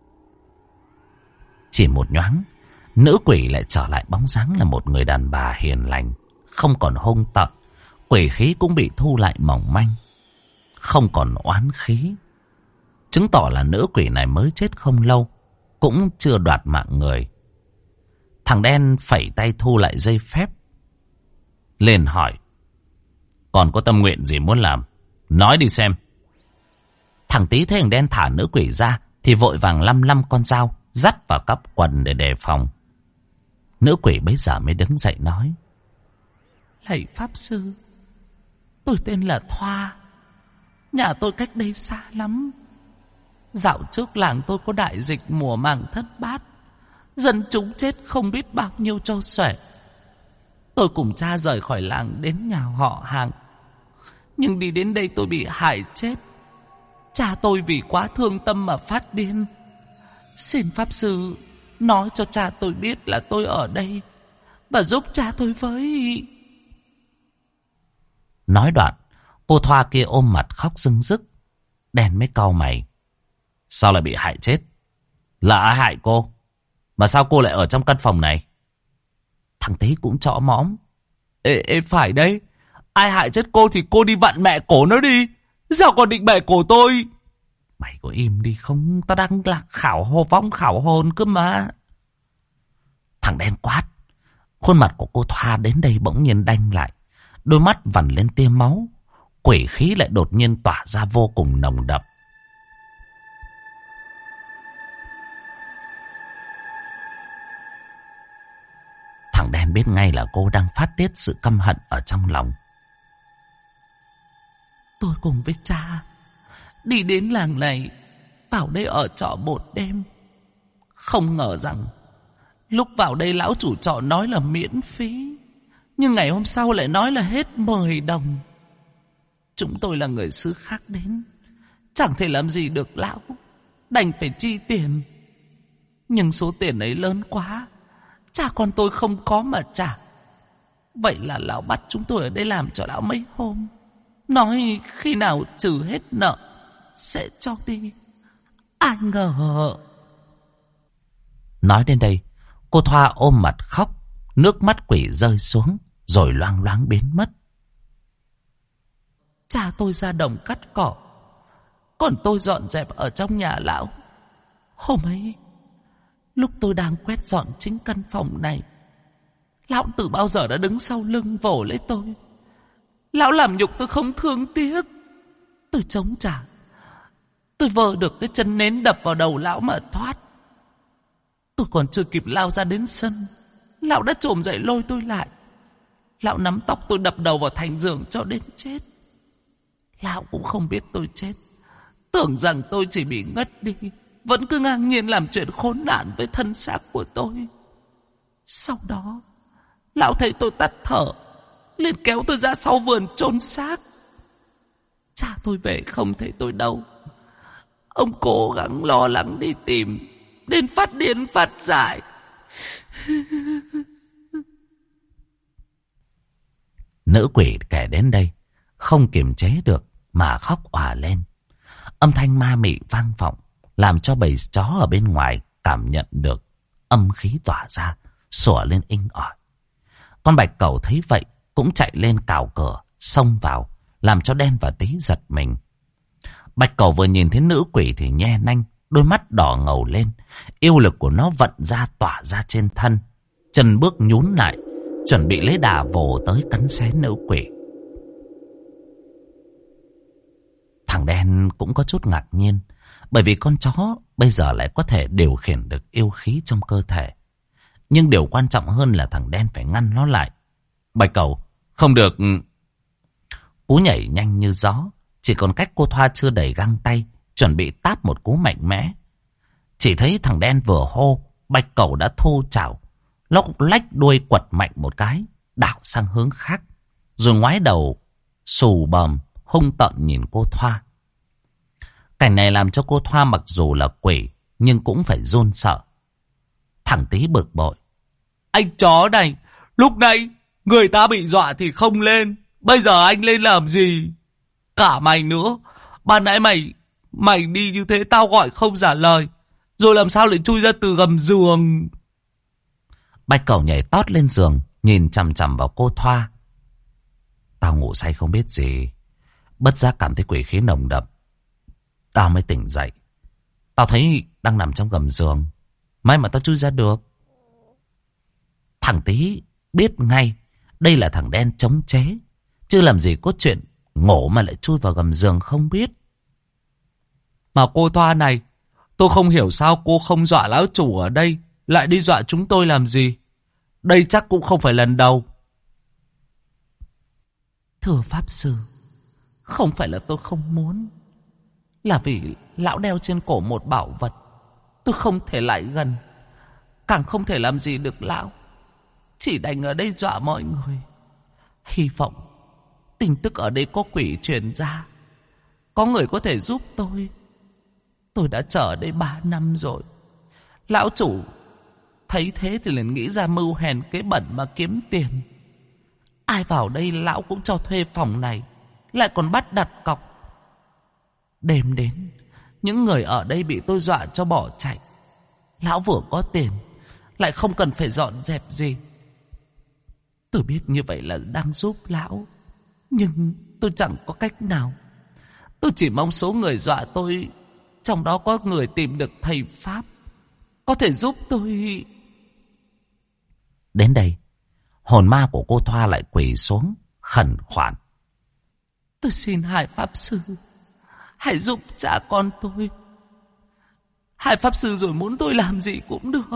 Chỉ một nhoáng, nữ quỷ lại trở lại bóng dáng là một người đàn bà hiền lành, không còn hung tợn, quỷ khí cũng bị thu lại mỏng manh, không còn oán khí, chứng tỏ là nữ quỷ này mới chết không lâu, cũng chưa đoạt mạng người. Thằng đen phẩy tay thu lại dây phép, liền hỏi: còn có tâm nguyện gì muốn làm, nói đi xem. Thằng Tý thấy thằng đen thả nữ quỷ ra thì vội vàng lăm con dao dắt vào cắp quần để đề phòng. Nữ quỷ bấy giờ mới đứng dậy nói: lạy pháp sư, tôi tên là Thoa, nhà tôi cách đây xa lắm. Dạo trước làng tôi có đại dịch mùa màng thất bát, dân chúng chết không biết bao nhiêu trâu xuể. Tôi cùng cha rời khỏi làng đến nhà họ hàng, nhưng đi đến đây tôi bị hại chết. Cha tôi vì quá thương tâm mà phát điên. Xin pháp sư nói cho cha tôi biết là tôi ở đây và giúp cha tôi với. Nói đoạn, cô Thoa kia ôm mặt khóc rưng rức. Đen mới cau mày: sao lại bị hại chết? Là ai hại cô? Mà sao cô lại ở trong căn phòng này? Thằng Tế cũng trõ mõm: Ê, phải đấy, ai hại chết cô thì cô đi vặn mẹ cổ nó đi, sao còn định bẻ cổ tôi? Mày có im đi không? Ta đang là khảo hồn cơ mà. Thằng đen quát. Khuôn mặt của cô Thoa đến đây bỗng nhiên đanh lại, đôi mắt vằn lên tia máu, quỷ khí lại đột nhiên tỏa ra vô cùng nồng đậm. Thằng đen biết ngay là cô đang phát tiết sự căm hận ở trong lòng. Tôi cùng với cha đi đến làng này, vào đây ở trọ một đêm. Không ngờ rằng lúc vào đây lão chủ trọ nói là miễn phí, nhưng ngày hôm sau lại nói là hết 10 đồng. Chúng tôi là người xứ khác đến, chẳng thể làm gì được lão, đành phải chi tiền. Nhưng số tiền ấy lớn quá, cha con tôi không có mà trả. Vậy là lão bắt chúng tôi ở đây làm cho lão mấy hôm, nói khi nào trừ hết nợ sẽ cho đi. Ai ngờ. Nói đến đây, cô Thoa ôm mặt khóc, nước mắt quỷ rơi xuống rồi loang loáng biến mất. Cha tôi ra đồng cắt cỏ, còn tôi dọn dẹp ở trong nhà lão. Hôm ấy, lúc tôi đang quét dọn chính căn phòng này, lão từ bao giờ đã đứng sau lưng vồ lấy tôi. Lão làm nhục tôi không thương tiếc. Tôi chống trả, tôi vờ được cái chân nến đập vào đầu lão mà thoát. Tôi còn chưa kịp lao ra đến sân, lão đã chồm dậy lôi tôi lại. Lão nắm tóc tôi đập đầu vào thành giường cho đến chết. Lão cũng không biết tôi chết, tưởng rằng tôi chỉ bị ngất đi, vẫn cứ ngang nhiên làm chuyện khốn nạn với thân xác của tôi. Sau đó, lão thấy tôi tắt thở, liền kéo tôi ra sau vườn chôn xác. Cha tôi về không thấy tôi đâu. Ông cố gắng lo lắng đi tìm, đến phát điên phát dại. Nữ quỷ kẻ đến đây không kiềm chế được mà khóc òa lên. Âm thanh ma mị vang vọng, làm cho bầy chó ở bên ngoài cảm nhận được âm khí tỏa ra, sủa lên inh ỏi. Con bạch cẩu thấy vậy cũng chạy lên cào cửa, xông vào, làm cho Đen và Tí giật mình. Bạch cẩu vừa nhìn thấy nữ quỷ thì nhe nanh, đôi mắt đỏ ngầu lên, yêu lực của nó vận ra tỏa ra trên thân. Chân bước nhún lại, chuẩn bị lấy đà vồ tới cắn xé nữ quỷ. Thằng Đen cũng có chút ngạc nhiên, bởi vì con chó bây giờ lại có thể điều khiển được yêu khí trong cơ thể. Nhưng điều quan trọng hơn là thằng Đen phải ngăn nó lại. Bạch cẩu, không được. Cú nhảy nhanh như gió, chỉ còn cách cô Thoa chưa đầy găng tay, chuẩn bị táp một cú mạnh mẽ. Chỉ thấy thằng Đen vừa hô, bạch cẩu đã thu chảo, lóc lách đuôi quật mạnh một cái, đảo sang hướng khác, rồi ngoái đầu xù bờm hung tợn nhìn cô Thoa. Cảnh này làm cho cô Thoa mặc dù là quỷ nhưng cũng phải run sợ. Thằng Tí bực bội. Anh chó này, lúc nãy người ta bị dọa thì không lên, bây giờ anh lên làm gì? Cả mày nữa, ban nãy mày đi như thế tao gọi không trả lời, rồi làm sao lại chui ra từ gầm giường? Bạch cẩu nhảy tót lên giường, nhìn chằm chằm vào cô Thoa. Tao ngủ say không biết gì, bất giác cảm thấy quỷ khí nồng đậm. Tao mới tỉnh dậy, tao thấy đang nằm trong gầm giường, may mà tao chui ra được. Thằng Tí biết ngay đây là thằng Đen chống chế, chứ làm gì có chuyện ngủ mà lại chui vào gầm giường không biết. Mà cô Thoa này, tôi không hiểu sao cô không dọa lão chủ ở đây, lại đi dọa chúng tôi làm gì? Đây chắc cũng không phải lần đầu. Thưa Pháp Sư, không phải là tôi không muốn, là vì lão đeo trên cổ một bảo vật, tôi không thể lại gần, càng không thể làm gì được lão, chỉ đành ở đây dọa mọi người. Hy vọng tin tức ở đây có quỷ truyền ra, có người có thể giúp tôi. Tôi đã chờ ở đây 3 năm rồi. Lão chủ thấy thế thì liền nghĩ ra mưu hèn kế bẩn mà kiếm tiền. Ai vào đây lão cũng cho thuê phòng này, lại còn bắt đặt cọc. Đêm đến, những người ở đây bị tôi dọa cho bỏ chạy. Lão vừa có tiền, lại không cần phải dọn dẹp gì. Tôi biết như vậy là đang giúp lão, nhưng tôi chẳng có cách nào. Tôi chỉ mong số người dọa tôi, trong đó có người tìm được thầy Pháp, có thể giúp tôi. Đến đây, hồn ma của cô Thoa lại quỳ xuống, khẩn khoản. Tôi xin hai Pháp Sư, hãy giúp trả con tôi. Hai Pháp Sư rồi muốn tôi làm gì cũng được.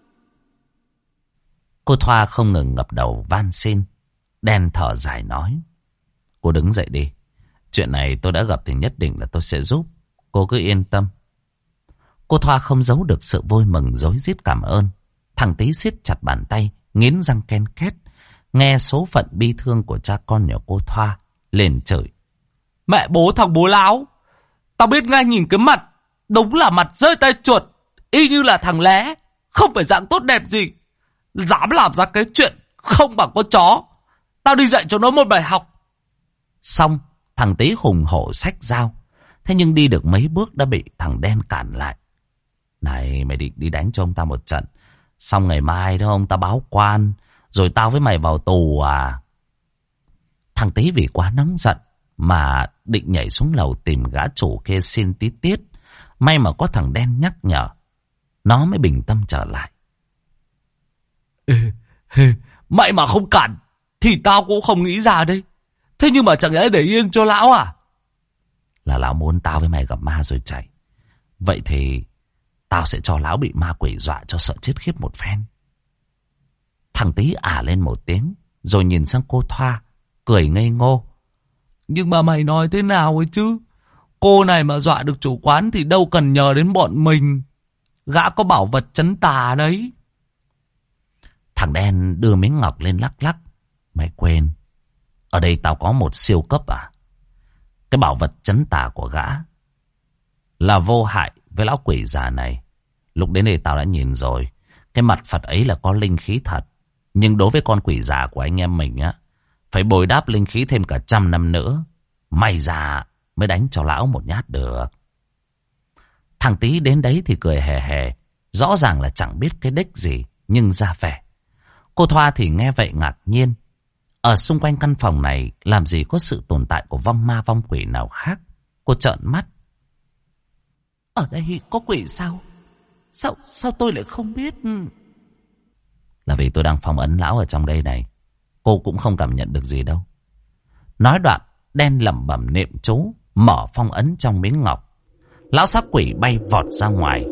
Cô Thoa không ngừng ngập đầu van xin. Đen thở dài nói. Cô đứng dậy đi. Chuyện này tôi đã gặp thì nhất định là tôi sẽ giúp. Cô cứ yên tâm. Cô Thoa không giấu được sự vui mừng rối rít cảm ơn. Thằng Tí siết chặt bàn tay, nghiến răng ken két. Nghe số phận bi thương của cha con nhà cô Thoa, liền chửi. Mẹ bố thằng bố láo, tao biết ngay nhìn cái mặt, đúng là mặt rơi tay chuột, y như là thằng lé, không phải dạng tốt đẹp gì. Dám làm ra cái chuyện không bằng con chó, tao đi dạy cho nó một bài học. Xong, thằng Tí hùng hổ xách dao. Thế nhưng đi được mấy bước đã bị thằng Đen cản lại. Này, mày định đi đánh cho ông ta một trận, xong ngày mai đó ông ta báo quan, rồi tao với mày vào tù à? Thằng Tí vì quá nóng giận mà định nhảy xuống lầu tìm gã chủ kia xin tí tiết. May mà có thằng Đen nhắc nhở, nó mới bình tâm trở lại. Mày mà không cản thì tao cũng không nghĩ ra đây. Thế nhưng mà chẳng lẽ để yên cho lão à? Là lão muốn tao với mày gặp ma rồi chạy. Vậy thì tao sẽ cho lão bị ma quỷ dọa cho sợ chết khiếp một phen. Thằng Tí ả lên một tiếng, rồi nhìn sang cô Thoa, cười ngây ngô. Nhưng mà mày nói thế nào ấy chứ? Cô này mà dọa được chủ quán thì đâu cần nhờ đến bọn mình. Gã có bảo vật trấn tà đấy. Thằng Đen đưa miếng ngọc lên lắc lắc. Mày quên, ở đây tao có một siêu cấp à? Cái bảo vật trấn tà của gã là vô hại với lão quỷ già này. Lúc đến đây tao đã nhìn rồi. Cái mặt Phật ấy là có linh khí thật. Nhưng đối với con quỷ già của anh em mình á, Phải bồi đáp linh khí thêm cả 100 năm nữa. May ra mới đánh cho lão một nhát được. Thằng Tý đến đấy thì cười hề hề. Rõ ràng là chẳng biết cái đích gì, nhưng ra vẻ. Cô Thoa thì nghe vậy ngạc nhiên. Ở xung quanh căn phòng này làm gì có sự tồn tại của vong ma vong quỷ nào khác. Cô trợn mắt. Ở đây có quỷ sao? Sao tôi lại không biết? Là vì tôi đang phong ấn lão ở trong đây này. Cô cũng không cảm nhận được gì đâu. Nói đoạn, đen lẩm bẩm niệm chú, mở phong ấn trong miếng ngọc. Lão xác quỷ bay vọt ra ngoài.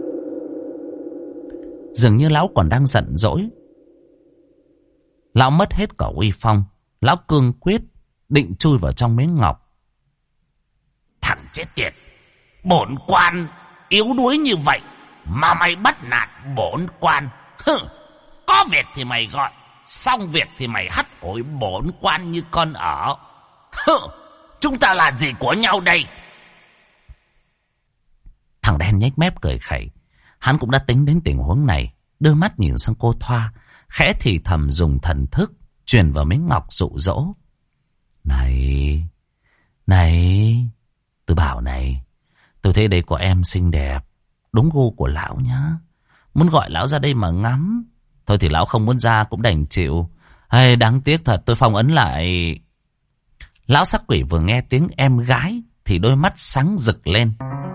Dường như lão còn đang giận dỗi. Lão mất hết cả uy phong. Lão cương quyết định chui vào trong miếng ngọc. Thằng chết tiệt, bổn quan yếu đuối như vậy mà mày bắt nạt bổn quan. Hừ, có việc thì mày gọi, xong việc thì mày hắt hủi bổn quan như con ở. Hừ, chúng ta là gì của nhau đây? Thằng đen nhếch mép cười khẩy. Hắn cũng đã tính đến tình huống này. Đưa mắt nhìn sang cô Thoa, khẽ thì thầm dùng thần thức truyền vào miếng ngọc dụ dỗ. Này, tôi bảo này, tôi thấy đây có em xinh đẹp, đúng gu của lão nhá. Muốn gọi lão ra đây mà ngắm. Thôi thì lão không muốn ra cũng đành chịu. Hay đáng tiếc thật, tôi phong ấn lại. Lão sắc quỷ vừa nghe tiếng em gái thì đôi mắt sáng rực lên.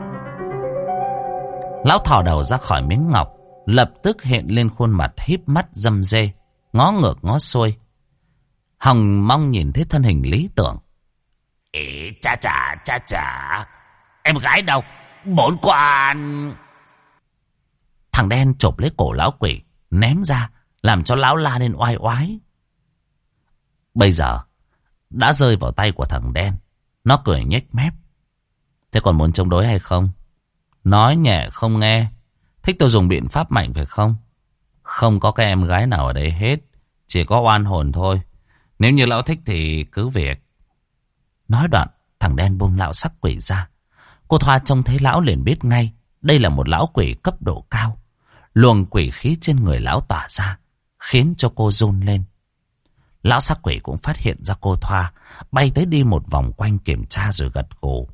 Lão thò đầu ra khỏi miếng ngọc, lập tức hiện lên khuôn mặt híp mắt râm rê, ngó ngược ngó xuôi. Hồng mong nhìn thấy thân hình lý tưởng. Ê, cha, em gái đâu? Bổn quan... Thằng đen chộp lấy cổ lão quỷ, ném ra, làm cho lão la lên oai oái. Bây giờ, đã rơi vào tay của thằng đen. Nó cười nhếch mép. Thế còn muốn chống đối hay không? Nói nhẹ không nghe. Thích tôi dùng biện pháp mạnh phải không? Không có cái em gái nào ở đây hết. Chỉ có oan hồn thôi. Nếu như lão thích thì cứ việc. Nói đoạn, thằng đen buông lão sắc quỷ ra. Cô Thoa trông thấy lão liền biết ngay. Đây là một lão quỷ cấp độ cao. Luồng quỷ khí trên người lão tỏa ra, khiến cho cô run lên. Lão sắc quỷ cũng phát hiện ra cô Thoa, bay tới đi một vòng quanh kiểm tra rồi gật gù.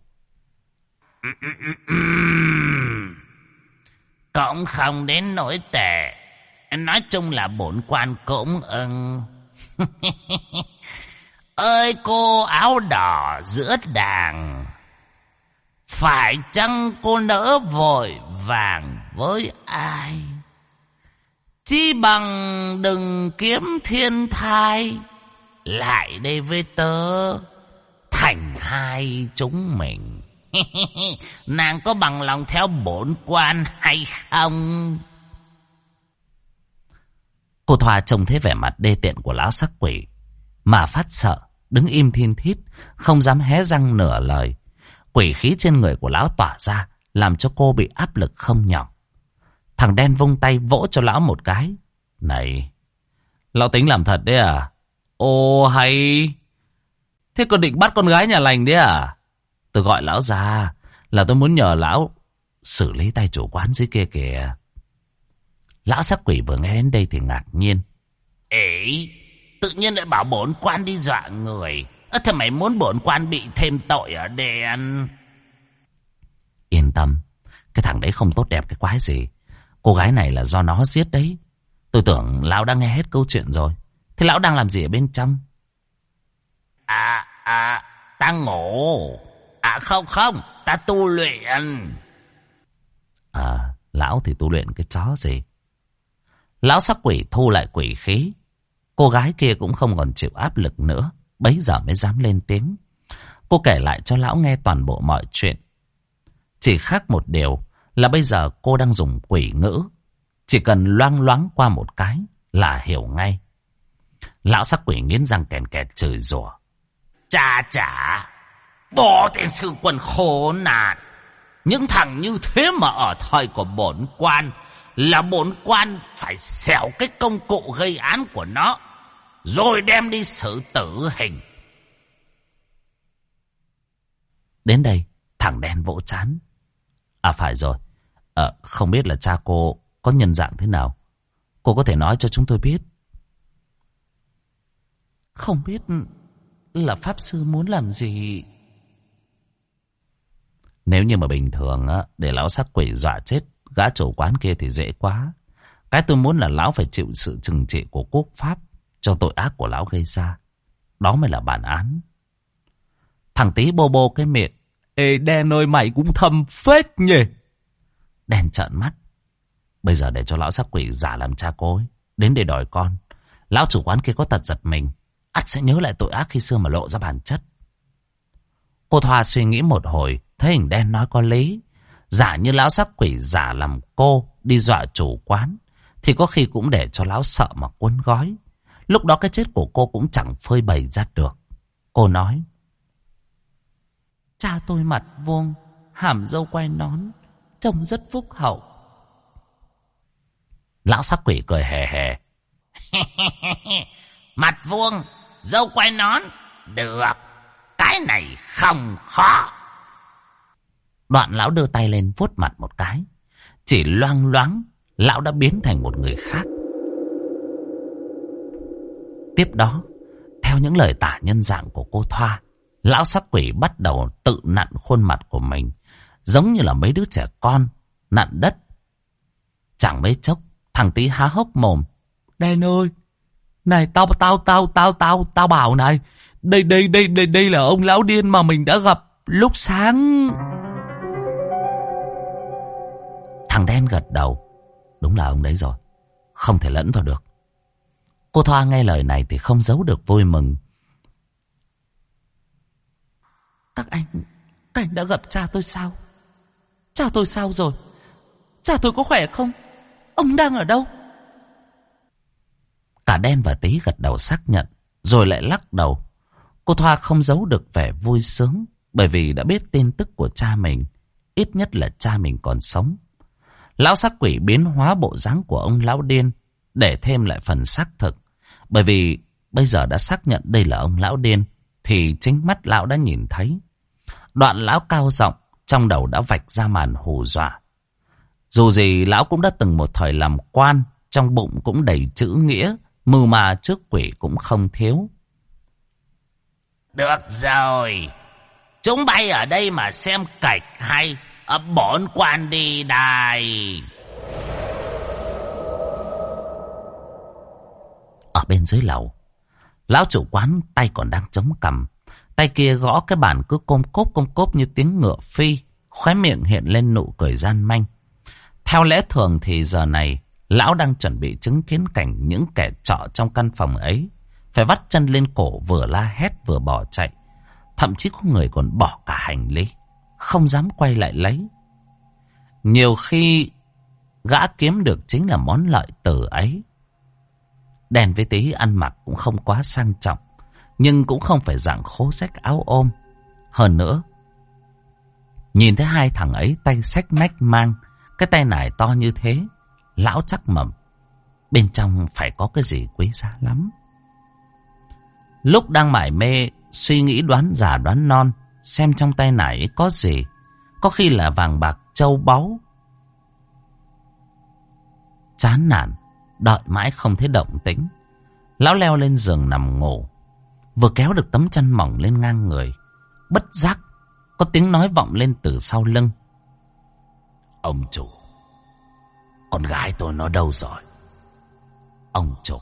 Cũng không đến nỗi tệ. Nói chung là bổn quan cũng ưng. Ơi cô áo đỏ giữa đàng, phải chăng cô nỡ vội vàng với ai? Chi bằng đừng kiếm thiên thai, lại đây với tớ, thành hai chúng mình. Nàng có bằng lòng theo bổn quan hay không? Cô Thoa trông thấy vẻ mặt đê tiện của lão sắc quỷ mà phát sợ, đứng im thiên thít, không dám hé răng nửa lời. Quỷ khí trên người của lão tỏa ra, làm cho cô bị áp lực không nhỏ. Thằng đen vung tay vỗ cho lão một cái. Này, lão tính làm thật đấy à? Ồ hay. Thế còn định bắt con gái nhà lành đấy à? Tôi gọi lão ra là tôi muốn nhờ lão xử lý tay chủ quán dưới kia kìa. Lão sắc quỷ vừa nghe đến đây thì ngạc nhiên. Ấy, tự nhiên lại bảo bổn quan đi dọa người. Thế mày muốn bổn quan bị thêm tội ở đen? Yên tâm, cái thằng đấy không tốt đẹp cái quái gì. Cô gái này là do nó giết đấy. Tôi tưởng lão đã nghe hết câu chuyện rồi. Thế lão đang làm gì ở bên trong? Ta ngủ. Không, ta tu luyện. Lão thì tu luyện cái chó gì. Lão sắc quỷ thu lại quỷ khí. Cô gái kia cũng không còn chịu áp lực nữa, bấy giờ mới dám lên tiếng. Cô kể lại cho lão nghe toàn bộ mọi chuyện. Chỉ khác một điều là bây giờ cô đang dùng quỷ ngữ. Chỉ cần loang loáng qua một cái là hiểu ngay. Lão sắc quỷ nghiến răng kèn kẹt chửi rủa. Chà, bỏ tên sư quân khổ nạn. Những thằng như thế mà ở thời của bổn quan, là bổn quan phải xẻo cái công cụ gây án của nó, rồi đem đi xử tử hình. Đến đây, thằng đen vỗ trán. Phải rồi. Không biết là cha cô có nhân dạng thế nào. Cô có thể nói cho chúng tôi biết. Không biết là pháp sư muốn làm gì? Nếu như mà bình thường á, để lão sắc quỷ dọa chết gã chủ quán kia thì dễ quá. Cái tôi muốn là lão phải chịu sự trừng trị của quốc pháp cho tội ác của lão gây ra. Đó mới là bản án. Thằng Tí bô bô cái miệng. Ê Đen ơi, mày cũng thâm phết nhỉ. Đen trợn mắt. Bây giờ để cho lão sắc quỷ giả làm cha cô ấy đến để đòi con, lão chủ quán kia có tật giật mình, ắt sẽ nhớ lại tội ác khi xưa mà lộ ra bản chất. Cô Thoa suy nghĩ một hồi, thấy hình Đen nói có lý. Giả như lão sắc quỷ giả làm cô đi dọa chủ quán, thì có khi cũng để cho lão sợ mà cuốn gói. Lúc đó cái chết của cô cũng chẳng phơi bày ra được. Cô nói: Cha tôi mặt vuông, hàm râu quai nón, trông rất phúc hậu. Lão sắc quỷ cười hề hề. Mặt vuông, râu quai nón, được, cái này không khó. Đoạn lão đưa tay lên vuốt mặt một cái. Chỉ loang loáng, lão đã biến thành một người khác. Tiếp đó, theo những lời tả nhân dạng của cô Thoa, lão sắc quỷ bắt đầu tự nặn khuôn mặt của mình, giống như là mấy đứa trẻ con nặn đất. Chẳng mấy chốc, thằng Tí há hốc mồm. Đen ơi, này tao bảo này, đây là ông lão điên mà mình đã gặp lúc sáng. Thằng Đen gật đầu. Đúng là ông đấy rồi, không thể lẫn vào được. Cô Thoa nghe lời này thì không giấu được vui mừng. Các anh đã gặp cha tôi sao? Cha tôi sao rồi? Cha tôi có khỏe không? Ông đang ở đâu? Cả Đen và Tí gật đầu xác nhận, rồi lại lắc đầu. Cô Thoa không giấu được vẻ vui sướng, bởi vì đã biết tin tức của cha mình. Ít nhất là cha mình còn sống. Lão sắc quỷ biến hóa bộ dáng của ông lão điên để thêm lại phần xác thực. Bởi vì bây giờ đã xác nhận đây là ông lão điên, thì chính mắt lão đã nhìn thấy. Đoạn lão cao giọng, trong đầu đã vạch ra màn hù dọa. Dù gì lão cũng đã từng một thời làm quan, trong bụng cũng đầy chữ nghĩa, mưu mà trước quỷ cũng không thiếu. Được rồi, chúng bay ở đây mà xem kịch hay, bổn quan đi đài. Ở bên dưới lầu, lão chủ quán tay còn đang chống cằm, tay kia gõ cái bàn cứ côm cốp như tiếng ngựa phi, khóe miệng hiện lên nụ cười gian manh. Theo lẽ thường thì giờ này lão đang chuẩn bị chứng kiến cảnh những kẻ trọ trong căn phòng ấy phải vắt chân lên cổ, vừa la hét vừa bỏ chạy. Thậm chí có người còn bỏ cả hành lý, không dám quay lại lấy. Nhiều khi gã kiếm được chính là món lợi tử ấy. Đen với Tí ăn mặc cũng không quá sang trọng, nhưng cũng không phải dạng khố rách áo ôm. Hơn nữa, nhìn thấy hai thằng ấy tay xách nách mang, cái tay nải to như thế, lão chắc mẩm bên trong phải có cái gì quý giá lắm. Lúc đang mải mê suy nghĩ đoán già đoán non, xem trong tay nải ấy có gì, có khi là vàng bạc châu báu. Chán nản, đợi mãi không thấy động tĩnh, lão leo lên giường nằm ngủ. Vừa kéo được tấm chăn mỏng lên ngang người, bất giác có tiếng nói vọng lên từ sau lưng. Ông chủ, con gái tôi nó đâu rồi? Ông chủ.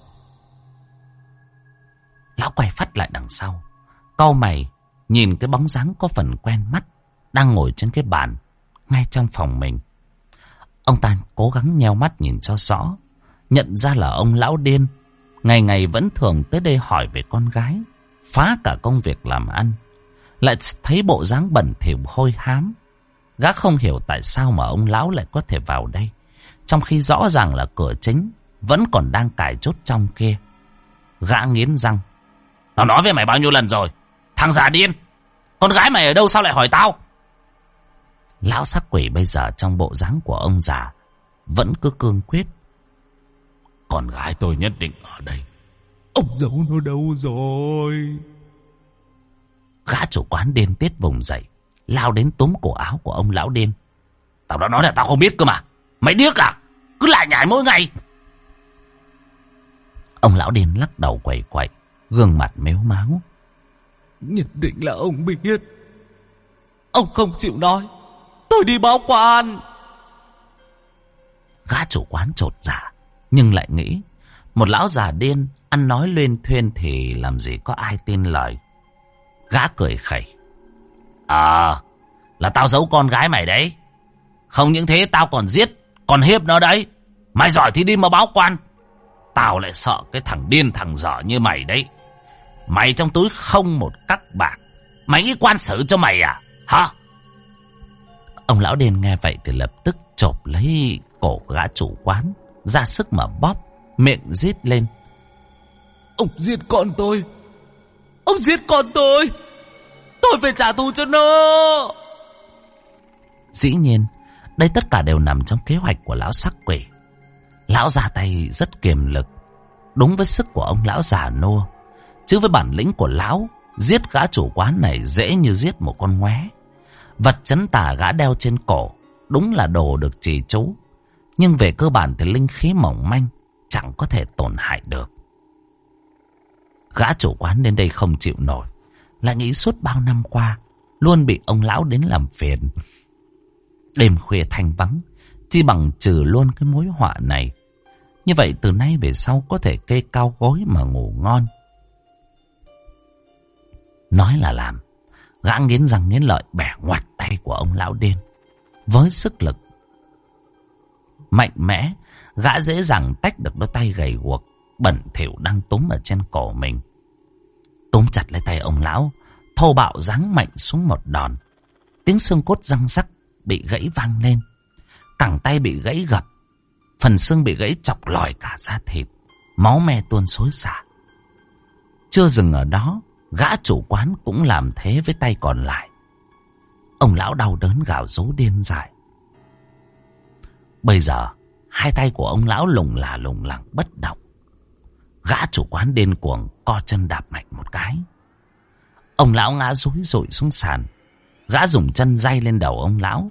Lão quay phát lại đằng sau, cau mày nhìn cái bóng dáng có phần quen mắt đang ngồi trên cái bàn ngay trong phòng mình. Ông ta cố gắng nheo mắt nhìn cho rõ, nhận ra là ông lão điên, ngày ngày vẫn thường tới đây hỏi về con gái, phá cả công việc làm ăn, lại thấy bộ dáng bẩn thỉu hôi hám. Gã không hiểu tại sao mà ông lão lại có thể vào đây, trong khi rõ ràng là cửa chính vẫn còn đang cài chốt trong kia. Gã nghiến răng. Tao nói với mày bao nhiêu lần rồi, thằng già điên, con gái mày ở đâu sao lại hỏi tao? Lão sắc quỷ bây giờ trong bộ dáng của ông già vẫn cứ cương quyết. Con gái tôi nhất định ở đây. Ông giấu nó đâu rồi? Gã chủ quán điên tiết vùng dậy, lao đến túm cổ áo của ông lão điên. Tao đã nói là tao không biết cơ mà, mày điếc à? Cứ lại nhải mỗi ngày. Ông lão điên lắc đầu quẩy quậy, gương mặt mếu máo. Nhất định là ông biết. Ông không chịu nói, tôi đi báo quan. Gã chủ quán chột dạ, nhưng lại nghĩ một lão già điên ăn nói luyên thuyên thì làm gì có ai tin lời. Gã cười khẩy. Là tao giấu con gái mày đấy. Không những thế tao còn giết, còn hiếp nó đấy. Mày giỏi thì đi mà báo quan. Tao lại sợ cái thằng điên thằng dở như mày đấy. Mày trong túi không một cắc bạc, mày nghĩ quan xử cho mày à? Hả? Ông lão điên nghe vậy thì lập tức chộp lấy cổ gã chủ quán, ra sức mà bóp, miệng rít lên. Ông giết con tôi. Ông giết con tôi. Tôi phải trả thù cho nó. Dĩ nhiên, đây tất cả đều nằm trong kế hoạch của lão sắc quỷ. Lão ra tay rất kiềm lực, đúng với sức của ông lão già nua. Chứ với bản lĩnh của lão, giết gã chủ quán này dễ như giết một con ngoé. Vật trấn tà gã đeo trên cổ đúng là đồ được trì chú, nhưng về cơ bản thì linh khí mỏng manh, chẳng có thể tổn hại được. Gã chủ quán đến đây không chịu nổi, lại nghĩ suốt bao năm qua luôn bị ông lão đến làm phiền. Đêm khuya thanh vắng, chi bằng trừ luôn cái mối họa này. Như vậy từ nay về sau có thể kê cao gối mà ngủ ngon. Nói là làm, gã nghiến răng nghiến lợi bẻ ngoặt tay của ông lão điên. Với sức lực mạnh mẽ, gã dễ dàng tách được đôi tay gầy guộc bẩn thỉu đang túm ở trên cổ mình. Túm chặt lấy tay ông lão, thô bạo giáng mạnh xuống một đòn. Tiếng xương cốt răng rắc bị gãy vang lên. Cẳng tay bị gãy gập, phần xương bị gãy chọc lòi cả da thịt, máu me tuôn xối xả. Chưa dừng ở đó, gã chủ quán cũng làm thế với tay còn lại. Ông lão đau đớn gào rú điên dại. Bây giờ hai tay của ông lão lủng lẳng bất động. Gã chủ quán điên cuồng co chân đạp mạnh một cái. Ông lão ngã rúi rụi xuống sàn. Gã dùng chân day lên đầu ông lão.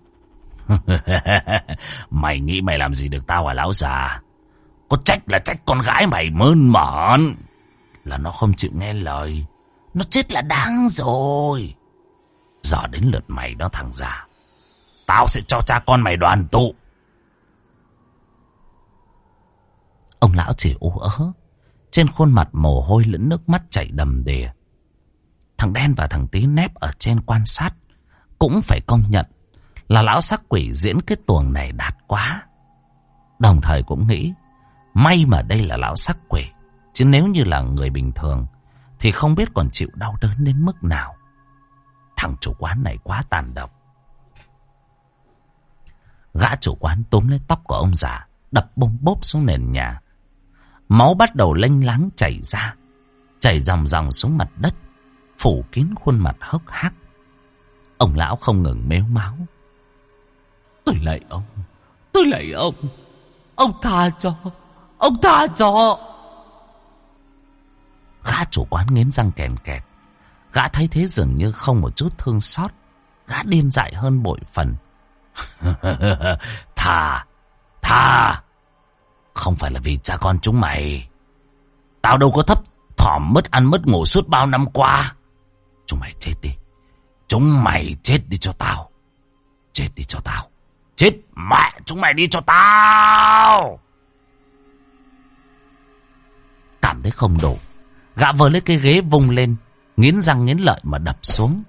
Mày nghĩ mày làm gì được tao à lão già? Có trách là trách con gái mày mơn mởn, là nó không chịu nghe lời, nó chết là đáng rồi. Giờ đến lượt mày đó thằng già. Tao sẽ cho cha con mày đoàn tụ. Ông lão chỉ ú ớ, trên khuôn mặt mồ hôi lẫn nước mắt chảy đầm đìa. Thằng đen và thằng tí nép ở trên quan sát, cũng phải công nhận là lão sắc quỷ diễn cái tuồng này đạt quá. Đồng thời cũng nghĩ may mà đây là lão sắc quỷ, chứ nếu như là người bình thường thì không biết còn chịu đau đớn đến mức nào. Thằng chủ quán này quá tàn độc. Gã chủ quán túm lấy tóc của ông già, đập bông bốp xuống nền nhà. Máu bắt đầu lênh láng chảy ra, chảy ròng ròng xuống mặt đất, phủ kín khuôn mặt hốc hác. Ông lão không ngừng mếu máo. Tôi lạy ông tha cho, ông tha cho. Gã chủ quán nghiến răng kèn kẹt. Gã thấy thế dường như không một chút thương xót. Gã điên dại hơn bội phần. Tha. Không phải là vì cha con chúng mày. Tao đâu có thấp thỏm mất ăn mất ngủ suốt bao năm qua. Chúng mày chết đi. Chúng mày chết đi cho tao. Chết đi cho tao. Chết mẹ chúng mày đi cho tao. Cảm thấy không đủ, gã vờ lấy cái ghế vung lên, nghiến răng nghiến lợi mà đập xuống.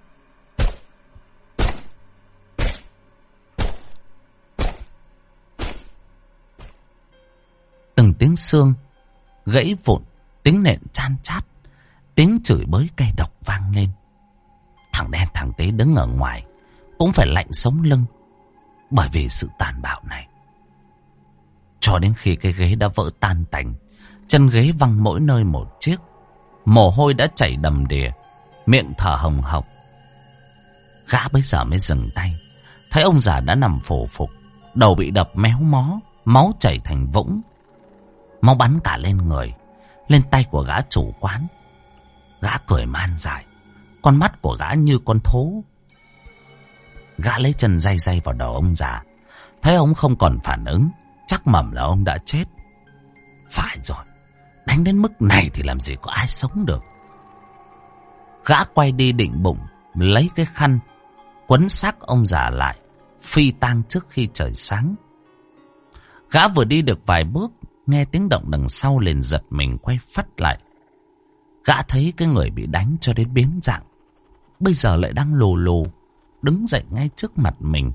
Từng tiếng xương gãy vụn, tiếng nện chan chát, tiếng chửi bới cay độc vang lên. Thằng đen thằng tí đứng ở ngoài cũng phải lạnh sống lưng bởi vì sự tàn bạo này. Cho đến khi cái ghế đã vỡ tan tành, chân ghế văng mỗi nơi một chiếc, mồ hôi đã chảy đầm đìa, miệng thở hồng hộc. Gã bây giờ mới dừng tay, thấy ông già đã nằm phổ phục, đầu bị đập méo mó, máu chảy thành vũng. Máu bắn cả lên người, lên tay của gã chủ quán. Gã cười man dại, con mắt của gã như con thố. Gã lấy chân day day vào đầu ông già, thấy ông không còn phản ứng, chắc mẩm là ông đã chết. Phải rồi, đánh đến mức này thì làm gì có ai sống được. Gã quay đi định bụng lấy cái khăn quấn xác ông già lại, phi tang trước khi trời sáng. Gã vừa đi được vài bước, nghe tiếng động đằng sau liền giật mình quay phắt lại. Gã thấy cái người bị đánh cho đến biến dạng, bây giờ lại đang lù lù đứng dậy ngay trước mặt mình.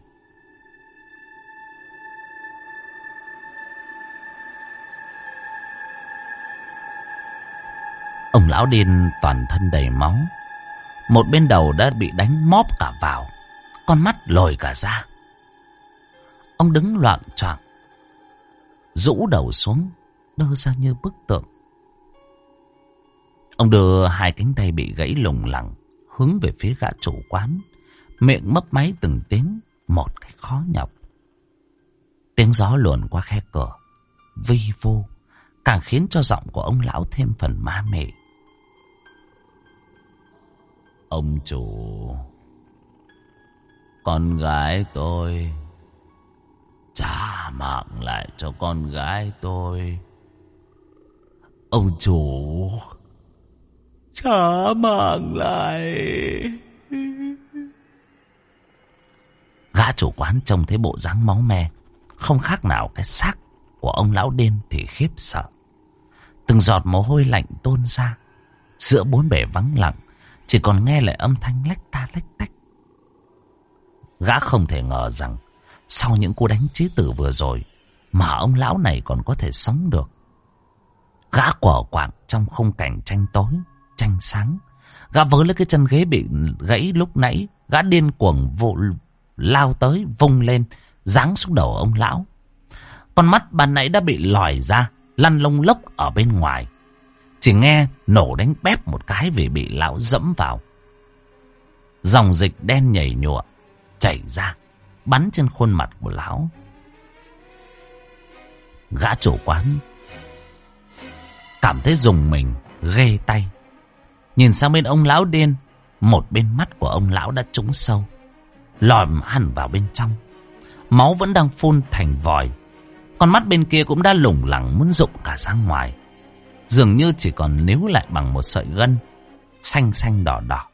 Ông lão điên toàn thân đầy máu, một bên đầu đã bị đánh móp cả vào, con mắt lồi cả ra. Ông đứng loạng choạng, rũ đầu xuống, đơ ra như bức tượng. Ông đưa hai cánh tay bị gãy lủng lẳng hướng về phía gã chủ quán, miệng mấp máy từng tiếng một cách khó nhọc. Tiếng gió luồn qua khe cửa vi vô, càng khiến cho giọng của ông lão thêm phần ma mị. Ông chủ, con gái tôi, trả mạng lại cho con gái tôi. Ông chủ, trả mạng lại. Gã chủ quán trông thấy bộ dáng máu me, không khác nào cái xác của ông lão điên thì khiếp sợ. Từng giọt mồ hôi lạnh tuôn ra, giữa bốn bề vắng lặng, chỉ còn nghe lại âm thanh lách ta lách tách. Gã không thể ngờ rằng sau những cú đánh chí tử vừa rồi mà ông lão này còn có thể sống được. Gã quở quạng trong khung cảnh tranh tối, tranh sáng. Gã vớ lấy cái chân ghế bị gãy lúc nãy, gã điên cuồng lao tới, vung lên, giáng xuống đầu ông lão. Con mắt ban nãy đã bị lòi ra, lăn lông lốc ở bên ngoài. Chỉ nghe nổ đánh bép một cái vì bị lão dẫm vào. Dòng dịch đen nhảy nhụa chảy ra, bắn trên khuôn mặt của lão. Gã chủ quán cảm thấy rùng mình, ghê tay. Nhìn sang bên ông lão điên, một bên mắt của ông lão đã trúng sâu, lòm hẳn vào bên trong. Máu vẫn đang phun thành vòi. Con mắt bên kia cũng đã lủng lẳng muốn rụng cả ra ngoài, dường như chỉ còn níu lại bằng một sợi gân xanh xanh đỏ đỏ.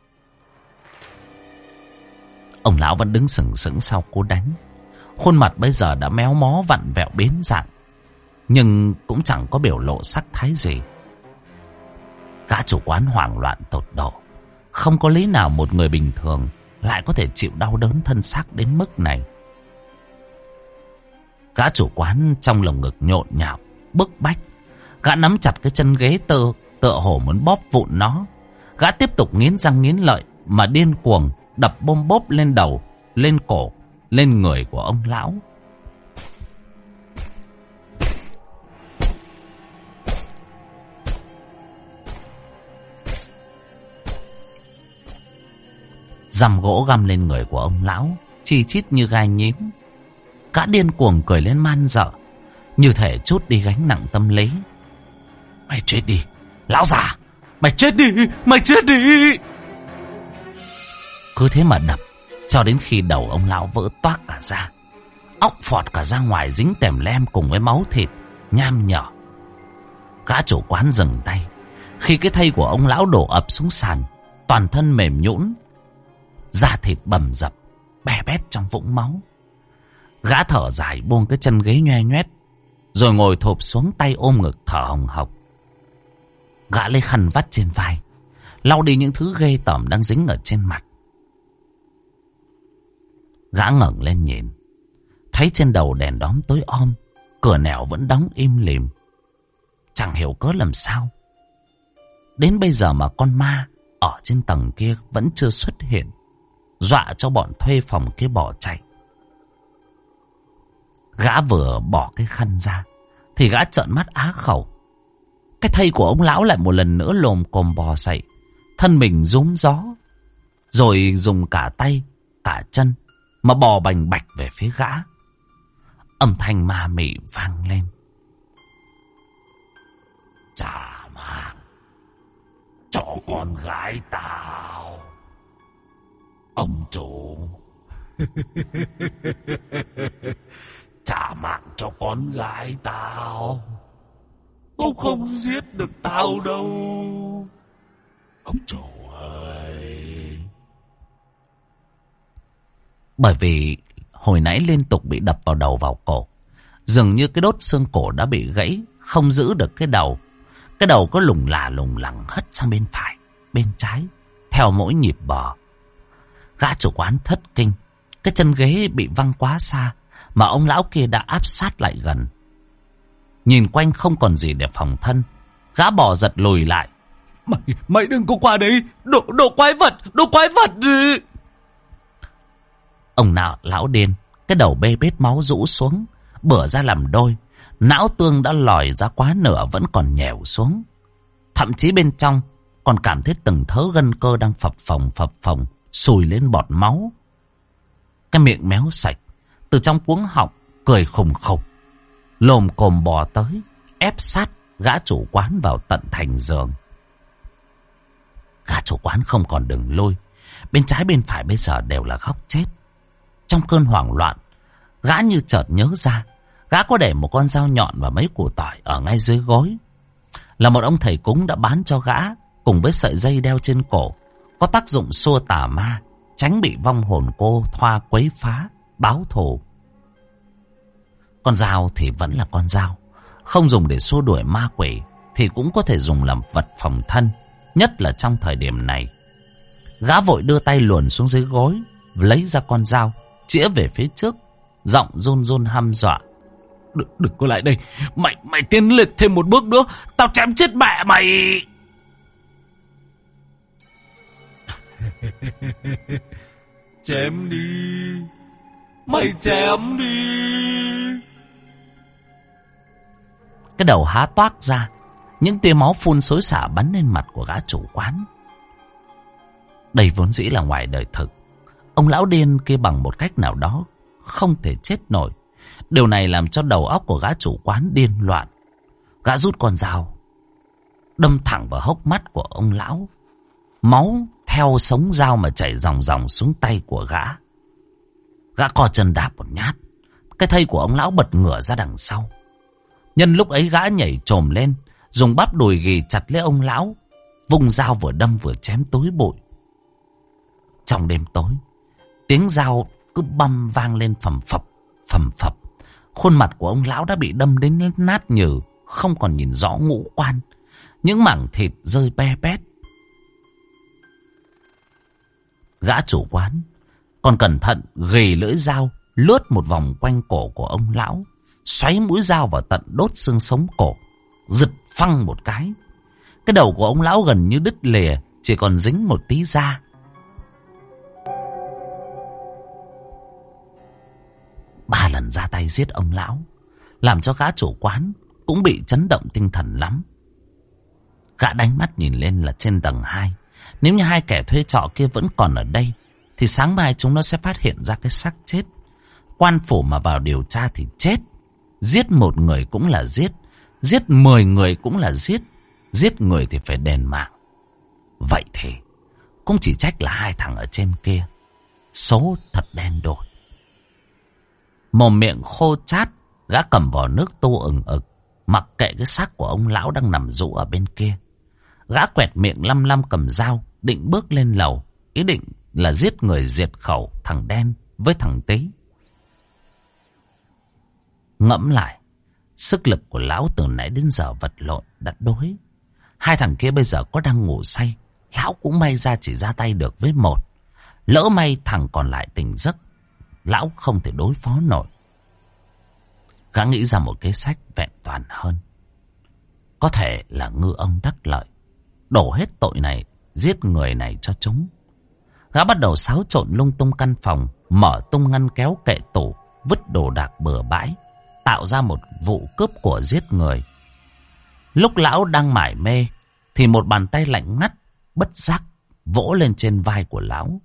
Ông lão vẫn đứng sừng sững sau cú đánh. Khuôn mặt bây giờ đã méo mó vặn vẹo biến dạng, nhưng cũng chẳng có biểu lộ sắc thái gì. Gã chủ quán hoảng loạn tột độ. Không có lý nào một người bình thường lại có thể chịu đau đớn thân xác đến mức này. Gã chủ quán trong lồng ngực nhộn nhạo, bức bách. Gã nắm chặt cái chân ghế tựa hồ muốn bóp vụn nó. Gã tiếp tục nghiến răng nghiến lợi mà điên cuồng đập bôm bốp lên đầu, lên cổ, lên người của ông lão. Răm gỗ găm lên người của ông lão, chi chít như gai nhím. Gã điên cuồng cười lên man dợ, như thể trút đi gánh nặng tâm lý. Mày chết đi, lão già! Mày chết đi! Mày chết đi! Cứ thế mà đập, cho đến khi đầu ông lão vỡ toác cả ra. Óc phọt cả ra ngoài, dính tèm lem cùng với máu thịt, nham nhở. Gã chủ quán dừng tay khi cái thây của ông lão đổ ập xuống sàn, toàn thân mềm nhũn, da thịt bầm dập, bè bét trong vũng máu. Gã thở dài buông cái chân ghế nhoe nhoét, rồi ngồi thụp xuống, tay ôm ngực thở hồng hộc. Gã lấy khăn vắt trên vai, lau đi những thứ ghê tởm đang dính ở trên mặt. Gã ngẩng lên nhìn, thấy trên đầu đèn đóm tối om, cửa nẻo vẫn đóng im lìm. Chẳng hiểu cớ làm sao, đến bây giờ mà con ma ở trên tầng kia vẫn chưa xuất hiện, dọa cho bọn thuê phòng kia bỏ chạy. Gã vừa bỏ cái khăn ra thì gã trợn mắt á khẩu. Cái thây của ông lão lại một lần nữa lồm cồm bò dậy, thân mình rúm gió, rồi dùng cả tay cả chân mà bò bành bạch về phía gã. Âm thanh ma mị vang lên. Trả mạng cho con gái tao, ông chủ. Trả mạng cho con gái tao. Ông không giết được tao đâu, ông chủ Bởi vì hồi nãy liên tục bị đập vào đầu vào cổ. Dường như cái đốt xương cổ đã bị gãy, không giữ được cái đầu. Cái đầu có lủng lẳng hất sang bên phải, bên trái, theo mỗi nhịp bò. Gã chủ quán thất kinh. Cái chân ghế bị văng quá xa, mà ông lão kia đã áp sát lại gần. Nhìn quanh không còn gì để phòng thân, gã bò giật lùi lại. Mày đừng có qua đấy, đồ quái vật. Ông lão điên, cái đầu bê bết máu rũ xuống, bửa ra làm đôi. Não tương đã lòi ra quá nửa vẫn còn nhèo xuống. Thậm chí bên trong còn cảm thấy từng thớ gân cơ đang phập phồng, sùi lên bọt máu. Cái miệng méo sạch, từ trong cuống họng cười khùng khục, lồm cồm bò tới, ép sát gã chủ quán vào tận thành giường. Gã chủ quán không còn đường lui, bên trái bên phải bây giờ đều là khóc chết. Trong cơn hoảng loạn, gã như chợt nhớ ra, gã có để một con dao nhọn và mấy củ tỏi ở ngay dưới gối. Là một ông thầy cúng đã bán cho gã, cùng với sợi dây đeo trên cổ, có tác dụng xua tà ma, tránh bị vong hồn cô thoa quấy phá, báo thù. Con dao thì vẫn là con dao, không dùng để xua đuổi ma quỷ thì cũng có thể dùng làm vật phòng thân, nhất là trong thời điểm này. Gã vội đưa tay luồn xuống dưới gối, lấy ra con dao, chĩa về phía trước, giọng run run hăm dọa. Đừng có lại đây, mày tiến lên thêm một bước nữa, tao chém chết mẹ mày. Chém đi, mày chém đi. Cái đầu há toác ra, những tia máu phun xối xả bắn lên mặt của gã chủ quán. Đây vốn dĩ là ngoài đời thực, ông lão điên kia bằng một cách nào đó không thể chết nổi. Điều này làm cho đầu óc của gã chủ quán điên loạn. Gã rút con dao, đâm thẳng vào hốc mắt của ông lão. Máu theo sống dao mà chảy ròng ròng xuống tay của gã. Gã co chân đạp một nhát, cái thây của ông lão bật ngửa ra đằng sau. Nhân lúc ấy gã nhảy chồm lên, dùng bắp đùi ghì chặt lấy ông lão, vùng dao vừa đâm vừa chém tối bụi. Trong đêm tối, tiếng dao cứ băm vang lên phầm phập. Khuôn mặt của ông lão đã bị đâm đến nát nhừ, không còn nhìn rõ ngũ quan. Những mảng thịt rơi be bét. Gã chủ quán còn cẩn thận ghì lưỡi dao, lướt một vòng quanh cổ của ông lão, xoáy mũi dao vào tận đốt xương sống cổ, giật phăng một cái. Cái đầu của ông lão gần như đứt lìa, chỉ còn dính một tí da. Ba lần ra tay giết ông lão, làm cho gã chủ quán cũng bị chấn động tinh thần lắm. Gã đánh mắt nhìn lên là trên tầng 2. Nếu như hai kẻ thuê trọ kia vẫn còn ở đây, thì sáng mai chúng nó sẽ phát hiện ra cái xác chết. Quan phủ mà vào điều tra thì chết. Giết một người cũng là giết, giết 10 người cũng là giết. Giết người thì phải đền mạng. Vậy thì cũng chỉ trách là hai thằng ở trên kia số thật đen đủi. Mồm miệng khô chát, gã cầm vò nước tu ừng ực, mặc kệ cái xác của ông lão đang nằm rũ ở bên kia. Gã quẹt miệng lăm lăm cầm dao, định bước lên lầu, ý định là giết người diệt khẩu thằng đen với thằng tí. Ngẫm lại, sức lực của lão từ nãy đến giờ vật lộn đã đuối. Hai thằng kia bây giờ có đang ngủ say, lão cũng may ra chỉ ra tay được với một. Lỡ may thằng còn lại tỉnh giấc, lão không thể đối phó nổi. Gã nghĩ ra một kế sách vẹn toàn hơn. Có thể là ngư ông đắc lợi, đổ hết tội này, giết người này cho chúng. Gã bắt đầu xáo trộn lung tung căn phòng, mở tung ngăn kéo kệ tủ, vứt đồ đạc bừa bãi, tạo ra một vụ cướp của giết người. Lúc lão đang mải mê, thì một bàn tay lạnh ngắt, bất giác, vỗ lên trên vai của lão.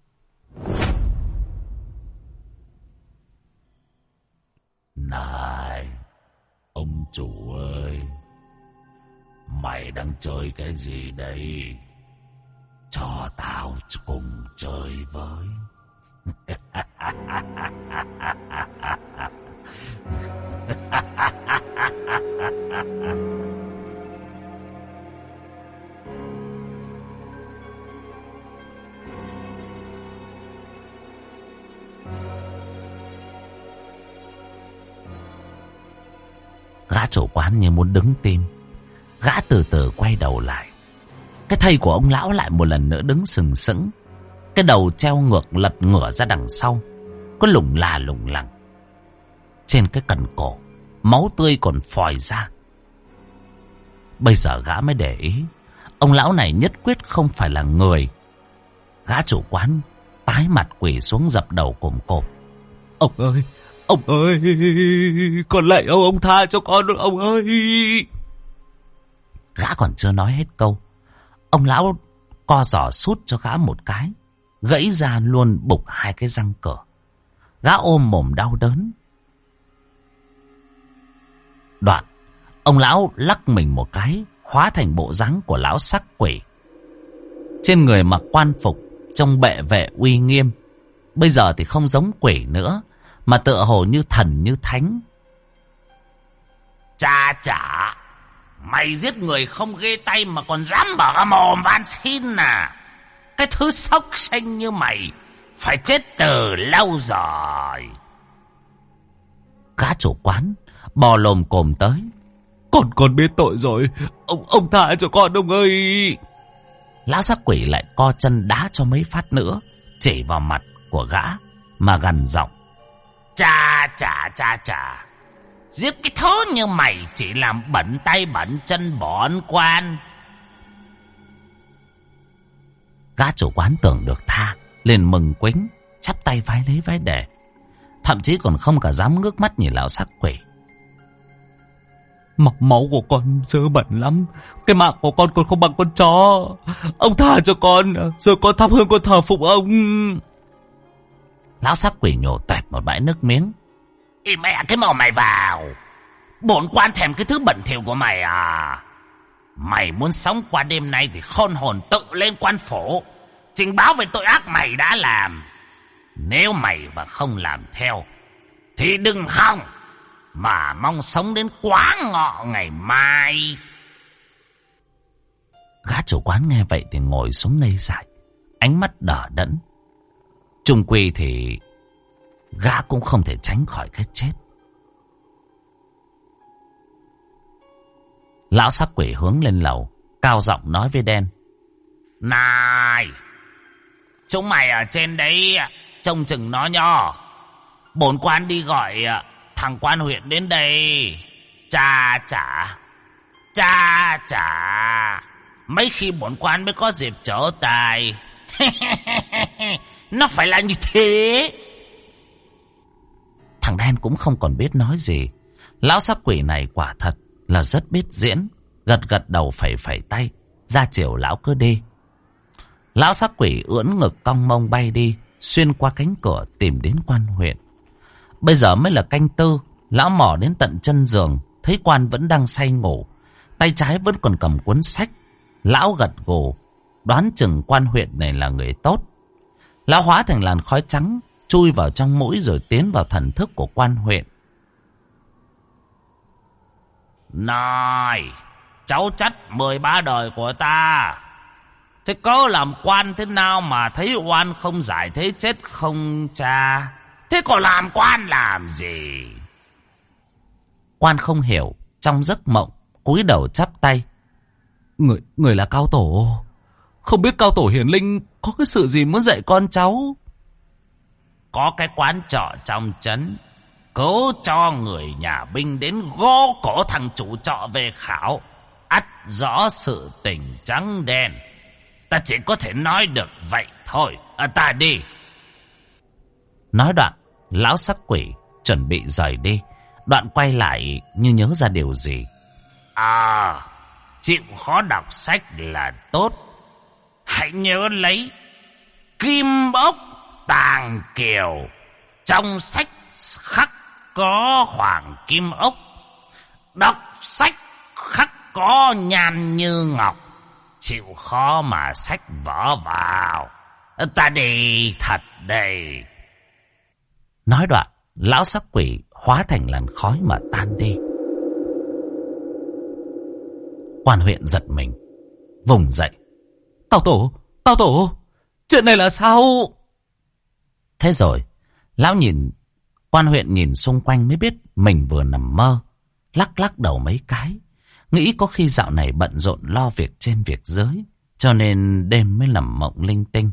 Này, ông chủ ơi, mày đang chơi cái gì đây? Cho tao cùng chơi với. Gã chủ quán như muốn đứng tim. Gã từ từ quay đầu lại. Cái thây của ông lão lại một lần nữa đứng sừng sững. Cái đầu treo ngược lật ngửa ra đằng sau, có lủng là lủng lẳng. Trên cái cần cổ, máu tươi còn phòi ra. Bây giờ gã mới để ý, ông lão này nhất quyết không phải là người. Gã chủ quán tái mặt quỳ xuống dập đầu cồm cộp. Ông ơi, con lạy ông tha cho con được ông ơi. Gã còn chưa nói hết câu, ông lão co giò sút cho gã một cái, gãy ra luôn bục hai cái răng cửa. Gã ôm mồm đau đớn. Đoạn, ông lão lắc mình một cái, hóa thành bộ dáng của lão sắc quỷ. Trên người mặc quan phục, trông bệ vệ uy nghiêm. Bây giờ thì không giống quỷ nữa, mà tựa hồ như thần như thánh. Cha chả, mày giết người không ghê tay mà còn dám mở cái mồm van xin à? Cái thứ xốc xanh như mày phải chết từ lâu rồi. Gã chủ quán bò lồm cồm tới. Con biết tội rồi, ông tha cho con ông ơi. Lão sắc quỷ lại co chân đá cho mấy phát nữa, chỉ vào mặt của gã mà gằn giọng. Cha chả, giết cái thứ như mày chỉ làm bẩn tay bẩn chân bọn quan. Gã chủ quán tưởng được tha, liền mừng quính, chắp tay vái lấy vái để, thậm chí còn không cả dám ngước mắt nhìn lão sắc quỷ. Máu của con dơ bẩn lắm, cái mạng của con còn không bằng con chó. Ông tha cho con, rồi con thắp hương con thờ phụng ông. Lão sắc quỷ nhổ toẹt một bãi nước miếng. Ê mẹ cái mồm mày vào, bổn quan thèm cái thứ bẩn thỉu của mày à? Mày muốn sống qua đêm nay thì khôn hồn tự lên quan phủ, trình báo về tội ác mày đã làm. Nếu mày mà không làm theo thì đừng hòng mà mong sống đến quá ngọ ngày mai. Gã chủ quán nghe vậy thì ngồi xuống ngây dại, ánh mắt đờ đẫn. Chung quy thì gã cũng không thể tránh khỏi cái chết. Lão sắc quỷ hướng lên lầu, cao giọng nói với đen. Này, chúng mày ở trên đấy trông chừng nó nho. Bổn quan đi gọi thằng quan huyện đến đây. Cha chả, mấy khi bổn quan mới có dịp trở tài. Nó phải là như thế. Thằng đen cũng không còn biết nói gì. Lão sắc quỷ này quả thật là rất biết diễn, gật gật đầu phẩy tay, ra chiều lão cứ đi. Lão sắc quỷ ưỡn ngực cong mông bay đi, xuyên qua cánh cửa tìm đến quan huyện. Bây giờ mới là canh tư, lão mò đến tận chân giường, thấy quan vẫn đang say ngủ, tay trái vẫn còn cầm cuốn sách. Lão gật gù, đoán chừng quan huyện này là người tốt. Lão hóa thành làn khói trắng, chui vào trong mũi rồi tiến vào thần thức của quan huyện. Này, cháu chắt 13 đời của ta, thế có làm quan thế nào mà thấy oan không giải, thấy chết không cha? Thế còn làm quan làm gì? Quan không hiểu, trong giấc mộng cúi đầu chắp tay. Người là cao tổ, không biết cao tổ hiển linh có cái sự gì muốn dạy con cháu? Có cái quán trọ trong trấn, cố cho người nhà binh đến gô cổ thằng chủ trọ về khảo, ắt rõ sự tình trắng đen. Ta chỉ có thể nói được vậy thôi. Ta đi. Nói đoạn, lão sắc quỷ chuẩn bị rời đi. Đoạn quay lại như nhớ ra điều gì. Chịu khó đọc sách là tốt. Hãy nhớ lấy kim ốc tàng kiều, trong sách khắc có hoàng kim ốc, đọc sách khắc có nhan như ngọc, chịu khó mà sách vở vào. Ta đi thật đây. Nói đoạn, lão sắc quỷ hóa thành làn khói mà tan đi. Quan huyện giật mình, vùng dậy. Cao tổ, chuyện này là sao? Thế rồi, lão quan huyện nhìn xung quanh mới biết mình vừa nằm mơ. lắc lắc đầu mấy cái, nghĩ có khi dạo này bận rộn lo việc trên việc dưới, cho nên đêm mới nằm mộng linh tinh.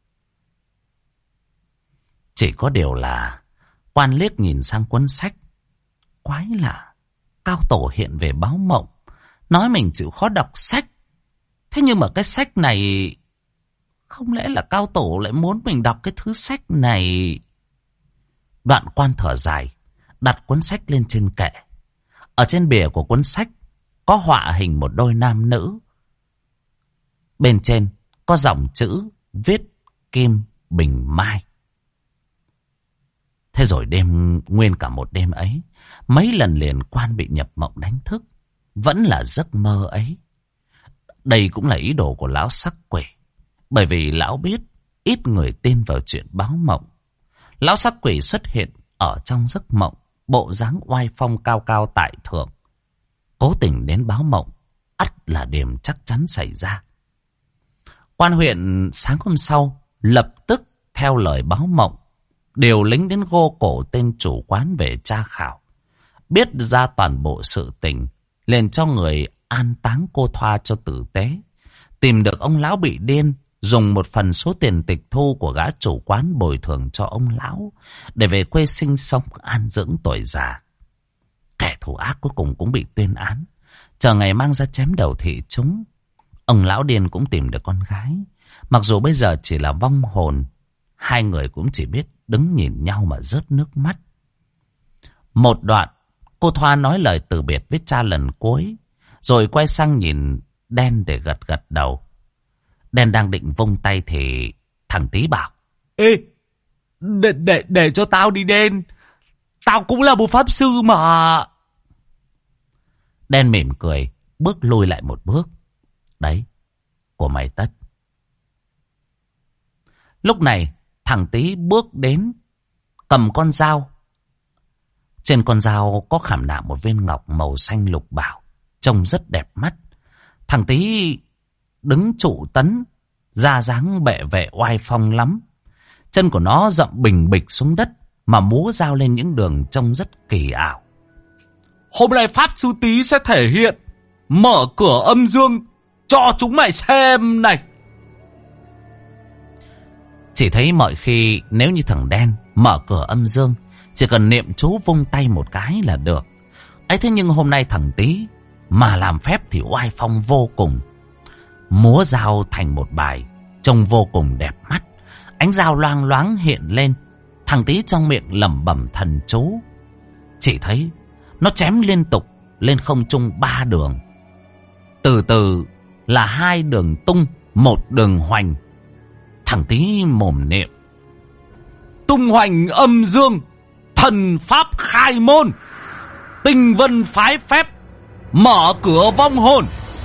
Chỉ có điều là Quan liếc nhìn sang cuốn sách. Quái lạ, Cao Tổ hiện về báo mộng, nói mình chịu khó đọc sách. Thế nhưng mà cái sách này, không lẽ là Cao Tổ lại muốn mình đọc cái thứ sách này? Đoạn Quan thở dài, đặt cuốn sách lên trên kệ. Ở trên bìa của cuốn sách có họa hình một đôi nam nữ. Bên trên có dòng chữ viết kim bình mai. Thế rồi nguyên cả một đêm ấy, mấy lần liền Quan bị nhập mộng đánh thức, vẫn là giấc mơ ấy. Đây cũng là ý đồ của lão sắc quỷ, bởi vì lão biết ít người tin vào chuyện báo mộng. Lão sắc quỷ xuất hiện ở trong giấc mộng, bộ dáng oai phong cao cao tại thượng, cố tình đến báo mộng, ắt là điểm chắc chắn xảy ra. Quan huyện sáng hôm sau lập tức theo lời báo mộng điều lính đến gô cổ tên chủ quán về tra khảo. Biết ra toàn bộ sự tình, liền cho người an táng cô Thoa cho tử tế. Tìm được ông lão bị điên, dùng một phần số tiền tịch thu của gã chủ quán bồi thường cho ông lão để về quê sinh sống an dưỡng tuổi già. Kẻ thù ác cuối cùng cũng bị tuyên án, chờ ngày mang ra chém đầu thị chúng. Ông lão điên cũng tìm được con gái, mặc dù bây giờ chỉ là vong hồn. Hai người cũng chỉ biết đứng nhìn nhau mà rớt nước mắt. Một đoạn, cô Thoa nói lời từ biệt với cha lần cuối, rồi quay sang nhìn Đen để gật gật đầu. Đen đang định vung tay thì thằng Tý bảo: Ê, để cho tao đi Đen, tao cũng là một pháp sư mà. Đen mỉm cười, bước lùi lại một bước. Đấy, của mày tất. Lúc này, thằng Tý bước đến, cầm con dao. Trên con dao có khảm nạm một viên ngọc màu xanh lục bảo, trông rất đẹp mắt. Thằng Tý đứng trụ tấn, da dáng bệ vệ oai phong lắm. Chân của nó dậm bình bịch xuống đất, mà múa dao lên những đường trông rất kỳ ảo. Hôm nay pháp sư Tý sẽ thể hiện mở cửa âm dương cho chúng mày xem này. Chỉ thấy mọi khi nếu như thằng Đen mở cửa âm dương, chỉ cần niệm chú vung tay một cái là được. Ấy thế nhưng hôm nay thằng Tý mà làm phép thì oai phong vô cùng. Múa dao thành một bài, trông vô cùng đẹp mắt. Ánh dao loang loáng hiện lên. Thằng Tý trong miệng lẩm bẩm thần chú. Chỉ thấy nó chém liên tục lên không trung 3 đường. Từ từ là 2 đường tung, 1 đường hoành. Thằng Tý mồm niệm: Tung hoành âm dương, thần pháp khai môn, tinh vân phái phép, mở cửa vong hồn.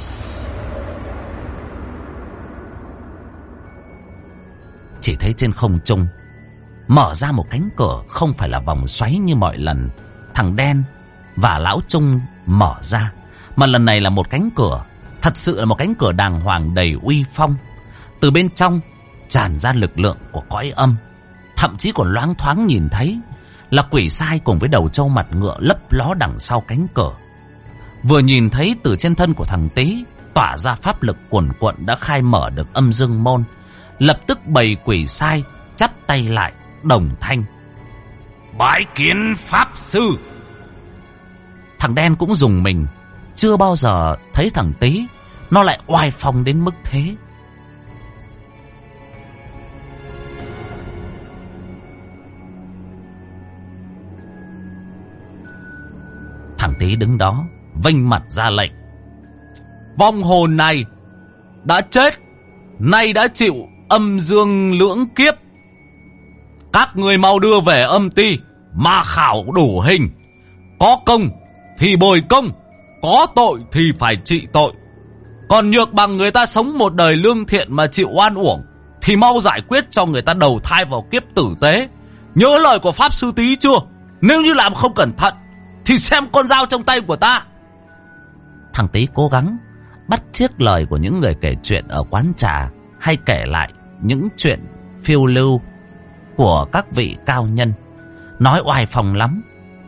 Chỉ thấy trên không trung mở ra một cánh cửa, không phải là vòng xoáy như mọi lần thằng Đen và lão Trung mở ra, mà lần này là một cánh cửa, thật sự là một cánh cửa đàng hoàng đầy uy phong. Từ bên trong tràn ra lực lượng của cõi âm, thậm chí còn loáng thoáng nhìn thấy là quỷ sai cùng với đầu trâu mặt ngựa lấp ló đằng sau cánh cửa. Vừa nhìn thấy từ trên thân của thằng Tý tỏa ra pháp lực cuồn cuộn đã khai mở được âm dương môn. Lập tức bầy quỷ sai chắp tay lại đồng thanh: Bái kiến pháp sư. Thằng Đen cũng rùng mình, chưa bao giờ thấy thằng Tý nó lại oai phong đến mức thế. Thằng Tý đứng đó vênh mặt ra lệnh: Vong hồn này đã chết, nay đã chịu âm dương lưỡng kiếp. Các người mau đưa về âm ty mà khảo đủ hình. Có công thì bồi công, có tội thì phải trị tội. Còn nhược bằng người ta sống một đời lương thiện mà chịu oan uổng thì mau giải quyết cho người ta đầu thai vào kiếp tử tế. Nhớ lời của pháp sư Tý chưa? Nếu như làm không cẩn thận thì xem con dao trong tay của ta. Thằng Tý cố gắng bắt chước lời của những người kể chuyện ở quán trà, hay kể lại những chuyện phiêu lưu của các vị cao nhân, nói oai phong lắm.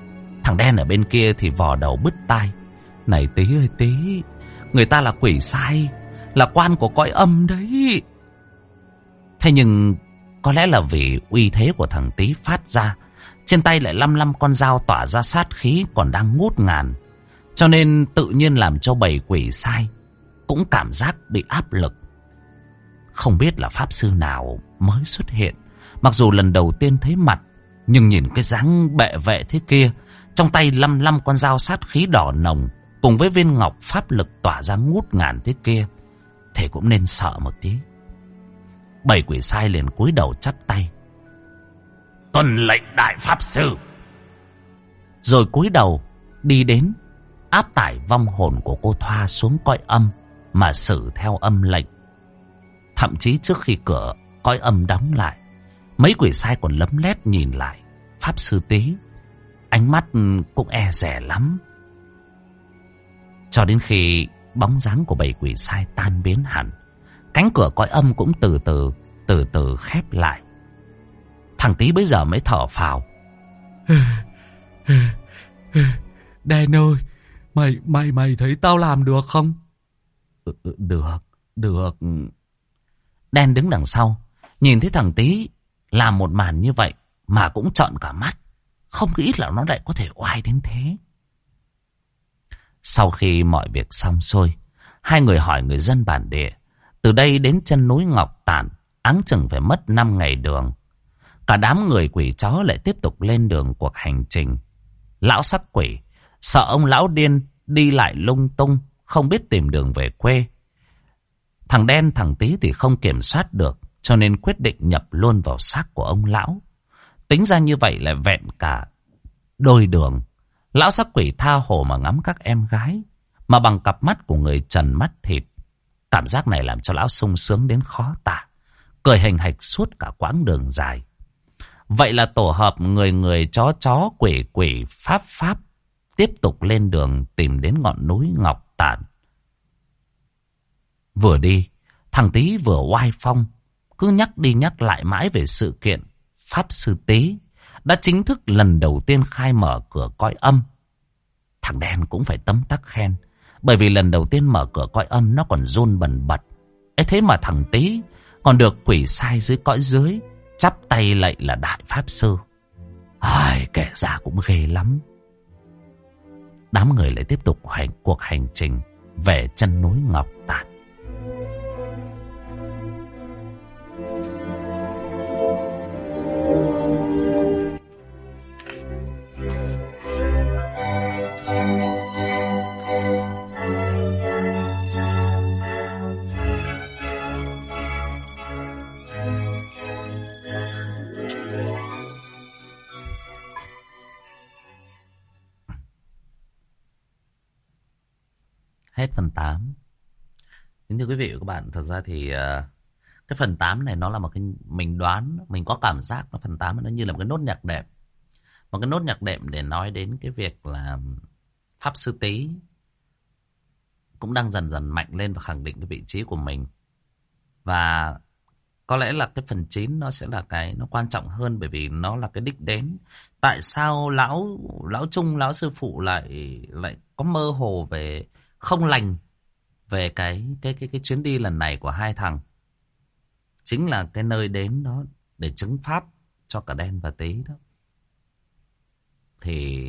Thằng đen ở bên kia thì vò đầu bứt tai. Này Tí ơi Tí, người ta là quỷ sai, là quan của cõi âm đấy. Thế nhưng có lẽ là vì uy thế của thằng Tí phát ra, trên tay lại lăm con dao tỏa ra sát khí còn đang ngút ngàn, cho nên tự nhiên làm cho bầy quỷ sai cũng cảm giác bị áp lực. Không biết là pháp sư nào mới xuất hiện, mặc dù lần đầu tiên thấy mặt, nhưng nhìn cái dáng bệ vệ thế kia, trong tay lăm con dao sát khí đỏ nồng, cùng với viên ngọc pháp lực tỏa ra ngút ngàn thế kia, thì cũng nên sợ một tí. Bầy quỷ sai liền cúi đầu chắp tay. Tuân lệnh đại pháp sư. Rồi cúi đầu đi đến áp tải vong hồn của cô Thoa xuống cõi âm mà xử theo âm lệnh. Thậm chí trước khi cửa cõi âm đóng lại, mấy quỷ sai còn lấm lét nhìn lại pháp sư Tí, ánh mắt cũng e dè lắm. Cho đến khi bóng dáng của bầy quỷ sai tan biến hẳn, cánh cửa cõi âm cũng từ từ khép lại. Thằng Tí bây giờ mới thở phào. Đen ơi, mày thấy tao làm được không? Được. Đen đứng đằng sau, nhìn thấy thằng Tí làm một màn như vậy mà cũng trợn cả mắt, không nghĩ là nó lại có thể oai đến thế. Sau khi mọi việc xong xuôi, hai người hỏi người dân bản địa, từ đây đến chân núi Ngọc Tản áng chừng phải mất 5 ngày đường. Cả đám người quỷ chó lại tiếp tục lên đường cuộc hành trình. Lão sắc quỷ sợ ông lão điên đi lại lung tung, không biết tìm đường về quê. Thằng đen thằng Tí thì không kiểm soát được, cho nên quyết định nhập luôn vào xác của ông lão. Tính ra như vậy lại vẹn cả đôi đường. Lão sắc quỷ tha hồ mà ngắm các em gái, mà bằng cặp mắt của người trần mắt thịt. Cảm giác này làm cho lão sung sướng đến khó tả, cười hình hạch suốt cả quãng đường dài. Vậy là tổ hợp người chó quỷ pháp tiếp tục lên đường tìm đến ngọn núi Ngọc Tản. Vừa đi, thằng Tí vừa oai phong, cứ nhắc đi nhắc lại mãi về sự kiện pháp sư Tí đã chính thức lần đầu tiên khai mở cửa cõi âm. Thằng đen cũng phải tấm tắc khen, bởi vì lần đầu tiên mở cửa cõi âm nó còn run bần bật. Ấy thế mà thằng Tí còn được quỷ sai dưới cõi dưới chắp tay lạy là đại pháp sư. Ai, kể ra cũng ghê lắm. Đám người lại tiếp tục cuộc hành trình về chân núi Ngọc Tản. Hết phần 8. Kính thưa quý vị và các bạn, thật ra thì cái phần 8 này nó là một cái mình đoán, mình có cảm giác nó phần 8 nó như là một cái nốt nhạc đệm. Một cái nốt nhạc đệm để nói đến cái việc là pháp sư Tí cũng đang dần dần mạnh lên và khẳng định cái vị trí của mình. Và có lẽ là cái phần 9 nó sẽ là cái nó quan trọng hơn, bởi vì nó là cái đích đến. Tại sao lão Trung, lão sư phụ lại có mơ hồ về không lành về cái chuyến đi lần này của hai thằng, chính là cái nơi đến đó để chứng pháp cho cả đen và Tí đó. Thì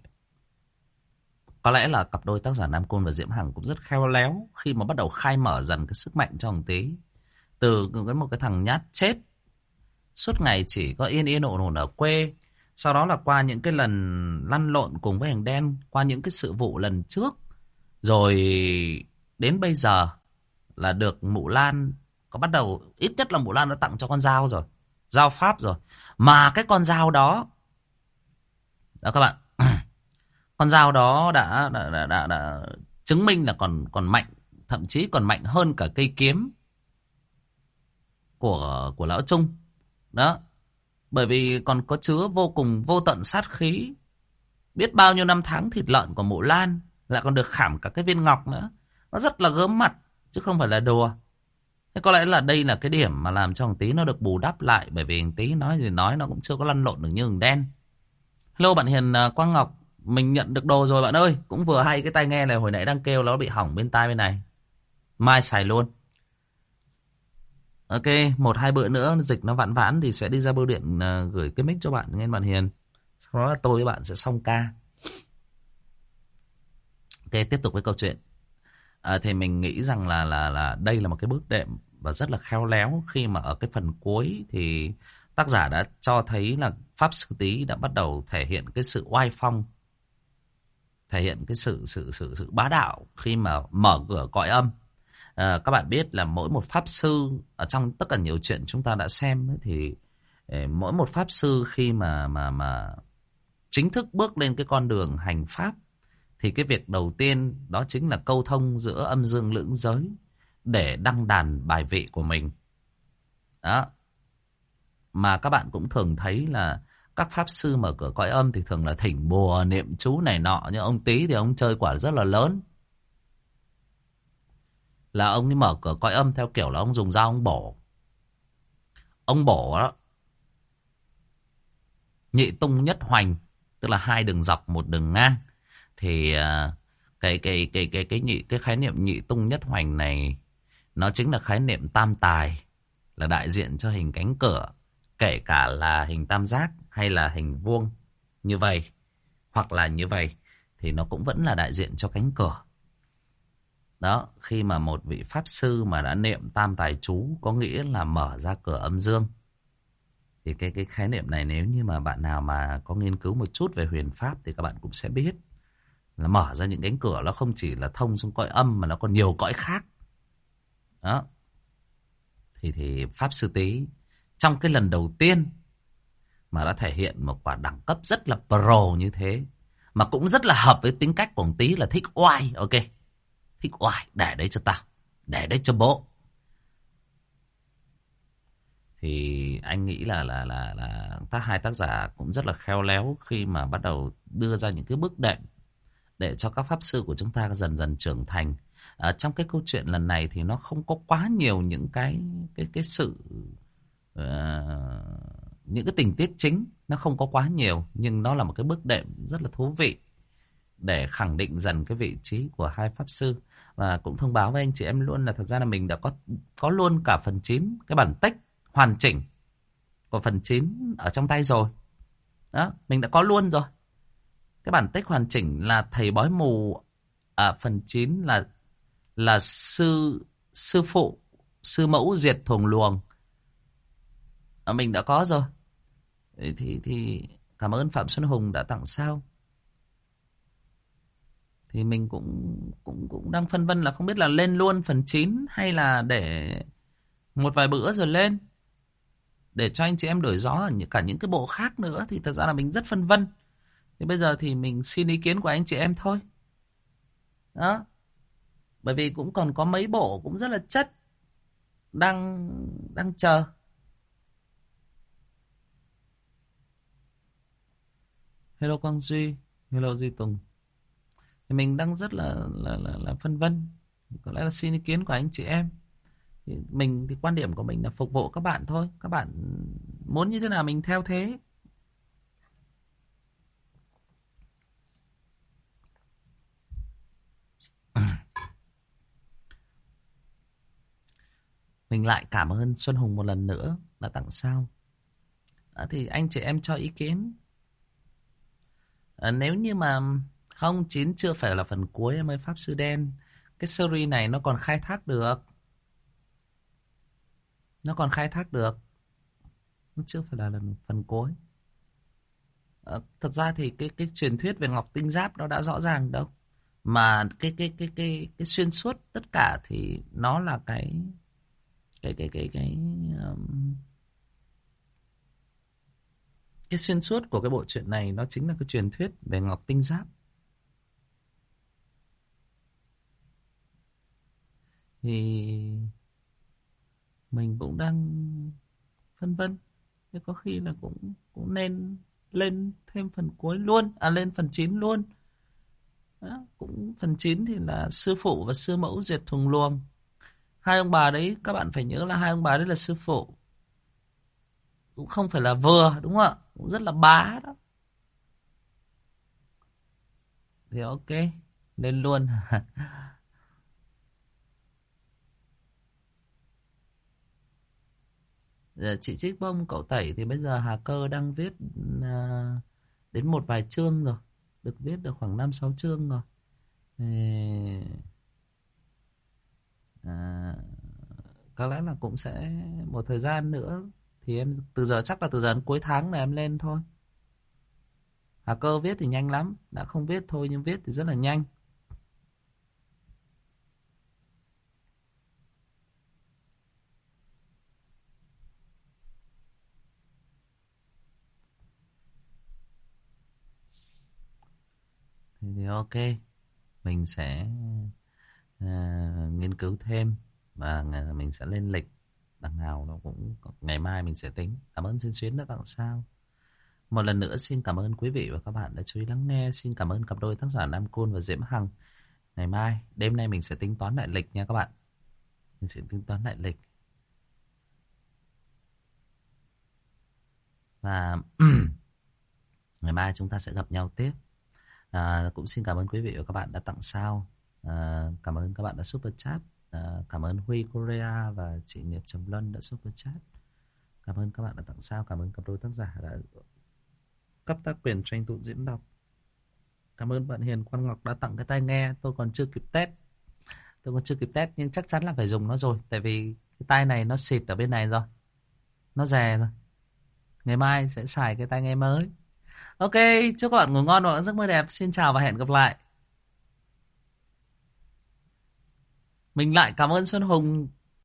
có lẽ là cặp đôi tác giả Nam Côn và Diễm Hằng cũng rất khéo léo khi mà bắt đầu khai mở dần cái sức mạnh cho thằng Tí. Từ một cái thằng nhát chết suốt ngày chỉ có yên ổn ở quê, sau đó là qua những cái lần lăn lộn cùng với thằng đen, qua những cái sự vụ lần trước, rồi đến bây giờ là được Mụ Lan có bắt đầu, ít nhất là Mụ Lan đã tặng cho con dao rồi, dao pháp rồi. Mà cái con dao đó các bạn, con dao đó đã chứng minh là còn mạnh, thậm chí còn mạnh hơn cả cây kiếm của lão Trung đó, bởi vì còn có chứa vô tận sát khí. Biết bao nhiêu năm tháng thịt lợn của Mụ Lan lại còn được khảm cả cái viên ngọc nữa. Nó rất là gớm mặt chứ không phải là đùa. Thế có lẽ là đây là cái điểm mà làm cho thằng Tí nó được bù đắp lại, bởi vì thằng Tí nói gì nói nó cũng chưa có lăn lộn được như thằng đen. Hello bạn Hiền Quang Ngọc, Mình nhận được đồ rồi bạn ơi. Cũng vừa hay cái tai nghe này hồi nãy đang kêu nó bị hỏng bên tai bên này. Mai xài luôn. Ok, 1-2 bữa nữa dịch nó vãn vãn thì sẽ đi ra bưu điện gửi cái mic cho bạn nghe bạn Hiền. Sau đó tôi với bạn sẽ xong ca. Ok, tiếp tục với câu chuyện. Thì mình nghĩ rằng là đây là một cái bước đệm và rất là khéo léo khi mà ở cái phần cuối thì tác giả đã cho thấy là Pháp Sư Tý đã bắt đầu thể hiện cái sự oai phong, thể hiện cái sự bá đạo khi mà mở cửa cõi âm. Các bạn biết là mỗi một pháp sư ở trong tất cả nhiều chuyện chúng ta đã xem ấy, thì mỗi một pháp sư khi mà chính thức bước lên cái con đường hành pháp thì cái việc đầu tiên đó chính là câu thông giữa âm dương lưỡng giới để đăng đàn bài vị của mình. Đó. Mà các bạn cũng thường thấy là các pháp sư mở cửa cõi âm thì thường là thỉnh bùa niệm chú này nọ, nhưng ông Tý thì ông chơi quả rất là lớn. Là ông ấy mở cửa cõi âm theo kiểu là ông dùng dao ông bổ. Ông bổ đó, nhị tung nhất hoành, tức là 2 đường dọc 1 đường ngang. Thì cái khái niệm nhị tung nhất hoành này nó chính là khái niệm tam tài, là đại diện cho hình cánh cửa, kể cả là hình tam giác hay là hình vuông như vậy hoặc là như vậy thì nó cũng vẫn là đại diện cho cánh cửa. Đó, khi mà một vị pháp sư mà đã niệm tam tài chú có nghĩa là mở ra cửa âm dương. Thì cái khái niệm này nếu như mà bạn nào mà có nghiên cứu một chút về huyền pháp thì các bạn cũng sẽ biết là mở ra những cánh cửa nó không chỉ là thông xuống cõi âm mà nó còn nhiều cõi khác. Đó. Thì Pháp Sư Tý trong cái lần đầu tiên mà đã thể hiện một quả đẳng cấp rất là pro như thế, mà cũng rất là hợp với tính cách của ông Tý là thích oai. Ok, thích oai, để đấy cho tao, để đấy cho bố. Thì anh nghĩ là hai tác giả cũng rất là khéo léo khi mà bắt đầu đưa ra những cái bước đệm để cho các pháp sư của chúng ta dần dần trưởng thành. Trong cái câu chuyện lần này thì nó không có quá nhiều những cái sự những cái tình tiết chính, nó không có quá nhiều, nhưng nó là một cái bước đệm rất là thú vị để khẳng định dần cái vị trí của hai pháp sư. Và cũng thông báo với anh chị em luôn là thật ra là mình đã có luôn cả phần 9, cái bản text hoàn chỉnh của phần 9 ở trong tay rồi. Đó, mình đã có luôn rồi. Cái bản text hoàn chỉnh là thầy bói mù phần 9 là sư phụ, sư mẫu diệt thuồng luồng. Mình đã có rồi. Thì cảm ơn Phạm Xuân Hùng đã tặng sao. Thì mình cũng đang phân vân là không biết là lên luôn phần 9 hay là để một vài bữa rồi lên, để cho anh chị em đổi gió ở cả những cái bộ khác nữa. Thì thật ra là mình rất phân vân. Thì bây giờ thì mình xin ý kiến của anh chị em thôi. Đó. Bởi vì cũng còn có mấy bộ cũng rất là chất, đang chờ. Hello Quang Duy, hello Duy Tùng. Thì mình đang rất là phân vân. Có lẽ là xin ý kiến của anh chị em. Thì quan điểm của mình là phục vụ các bạn thôi. Các bạn muốn như thế nào mình theo thế. Mình lại cảm ơn Xuân Hùng một lần nữa đã tặng sao. Thì anh chị em cho ý kiến. Nếu như mà không, 9 chưa phải là phần cuối em ơi Pháp Sư Đen. Cái series này nó còn khai thác được. Nó chưa phải là phần cuối. Thật ra thì cái truyền thuyết về Ngọc Tinh Giáp nó đã rõ ràng đâu. Mà cái xuyên suốt tất cả thì nó là cái xuyên suốt của cái bộ truyện này nó chính là cái truyền thuyết về Ngọc Tinh Giáp. Thì mình cũng đang phân vân, thế có khi là cũng nên lên thêm phần cuối luôn, lên phần 9 luôn. Đó, cũng phần 9 thì là sư phụ và sư mẫu diệt thuồng luồng. Hai ông bà đấy các bạn phải nhớ là hai ông bà đấy là sư phụ, cũng không phải là vừa, đúng không ạ? Cũng rất là bá đó. Thì ok, lên luôn. Giờ chị Trích Bông cậu tẩy thì bây giờ Hà Cơ đang viết à, đến một vài chương rồi. Được viết được khoảng 5-6 chương rồi. Thì, à, có lẽ là cũng sẽ một thời gian nữa. Thì em từ giờ chắc là từ giờ đến cuối tháng là em lên thôi. Hà Cơ viết thì nhanh lắm. Đã không viết thôi nhưng viết thì rất là nhanh. Thì ok, mình sẽ nghiên cứu thêm và mình sẽ lên lịch. Đằng nào nó cũng ngày mai mình sẽ tính. Cảm ơn Xuyên Xuyến đã tặng sao. Một lần nữa xin cảm ơn quý vị và các bạn đã chú ý lắng nghe. Xin cảm ơn cặp đôi tác giả Nam Côn và Diễm Hằng. Ngày mai, đêm nay mình sẽ tính toán lại lịch nha các bạn. Mình sẽ tính toán lại lịch. Và ngày mai chúng ta sẽ gặp nhau tiếp. Cũng xin cảm ơn quý vị và các bạn đã tặng sao. Cảm ơn các bạn đã super chat. Cảm ơn Huy Korea và chị Nhật Trầm Luân đã super chat. Cảm ơn các bạn đã tặng sao. Cảm ơn cặp đôi tác giả đã cấp tác quyền cho anh tụng diễn đọc. Cảm ơn bạn Hiền Quan Ngọc đã tặng cái tai nghe. Tôi còn chưa kịp test. Nhưng chắc chắn là phải dùng nó rồi. Tại vì cái tai này nó xịt ở bên này rồi. Nó rè rồi. Ngày mai sẽ xài cái tai nghe mới. Ok, chúc các bạn ngủ ngon và giấc mơ đẹp. Xin chào và hẹn gặp lại. Mình lại cảm ơn Xuân Hùng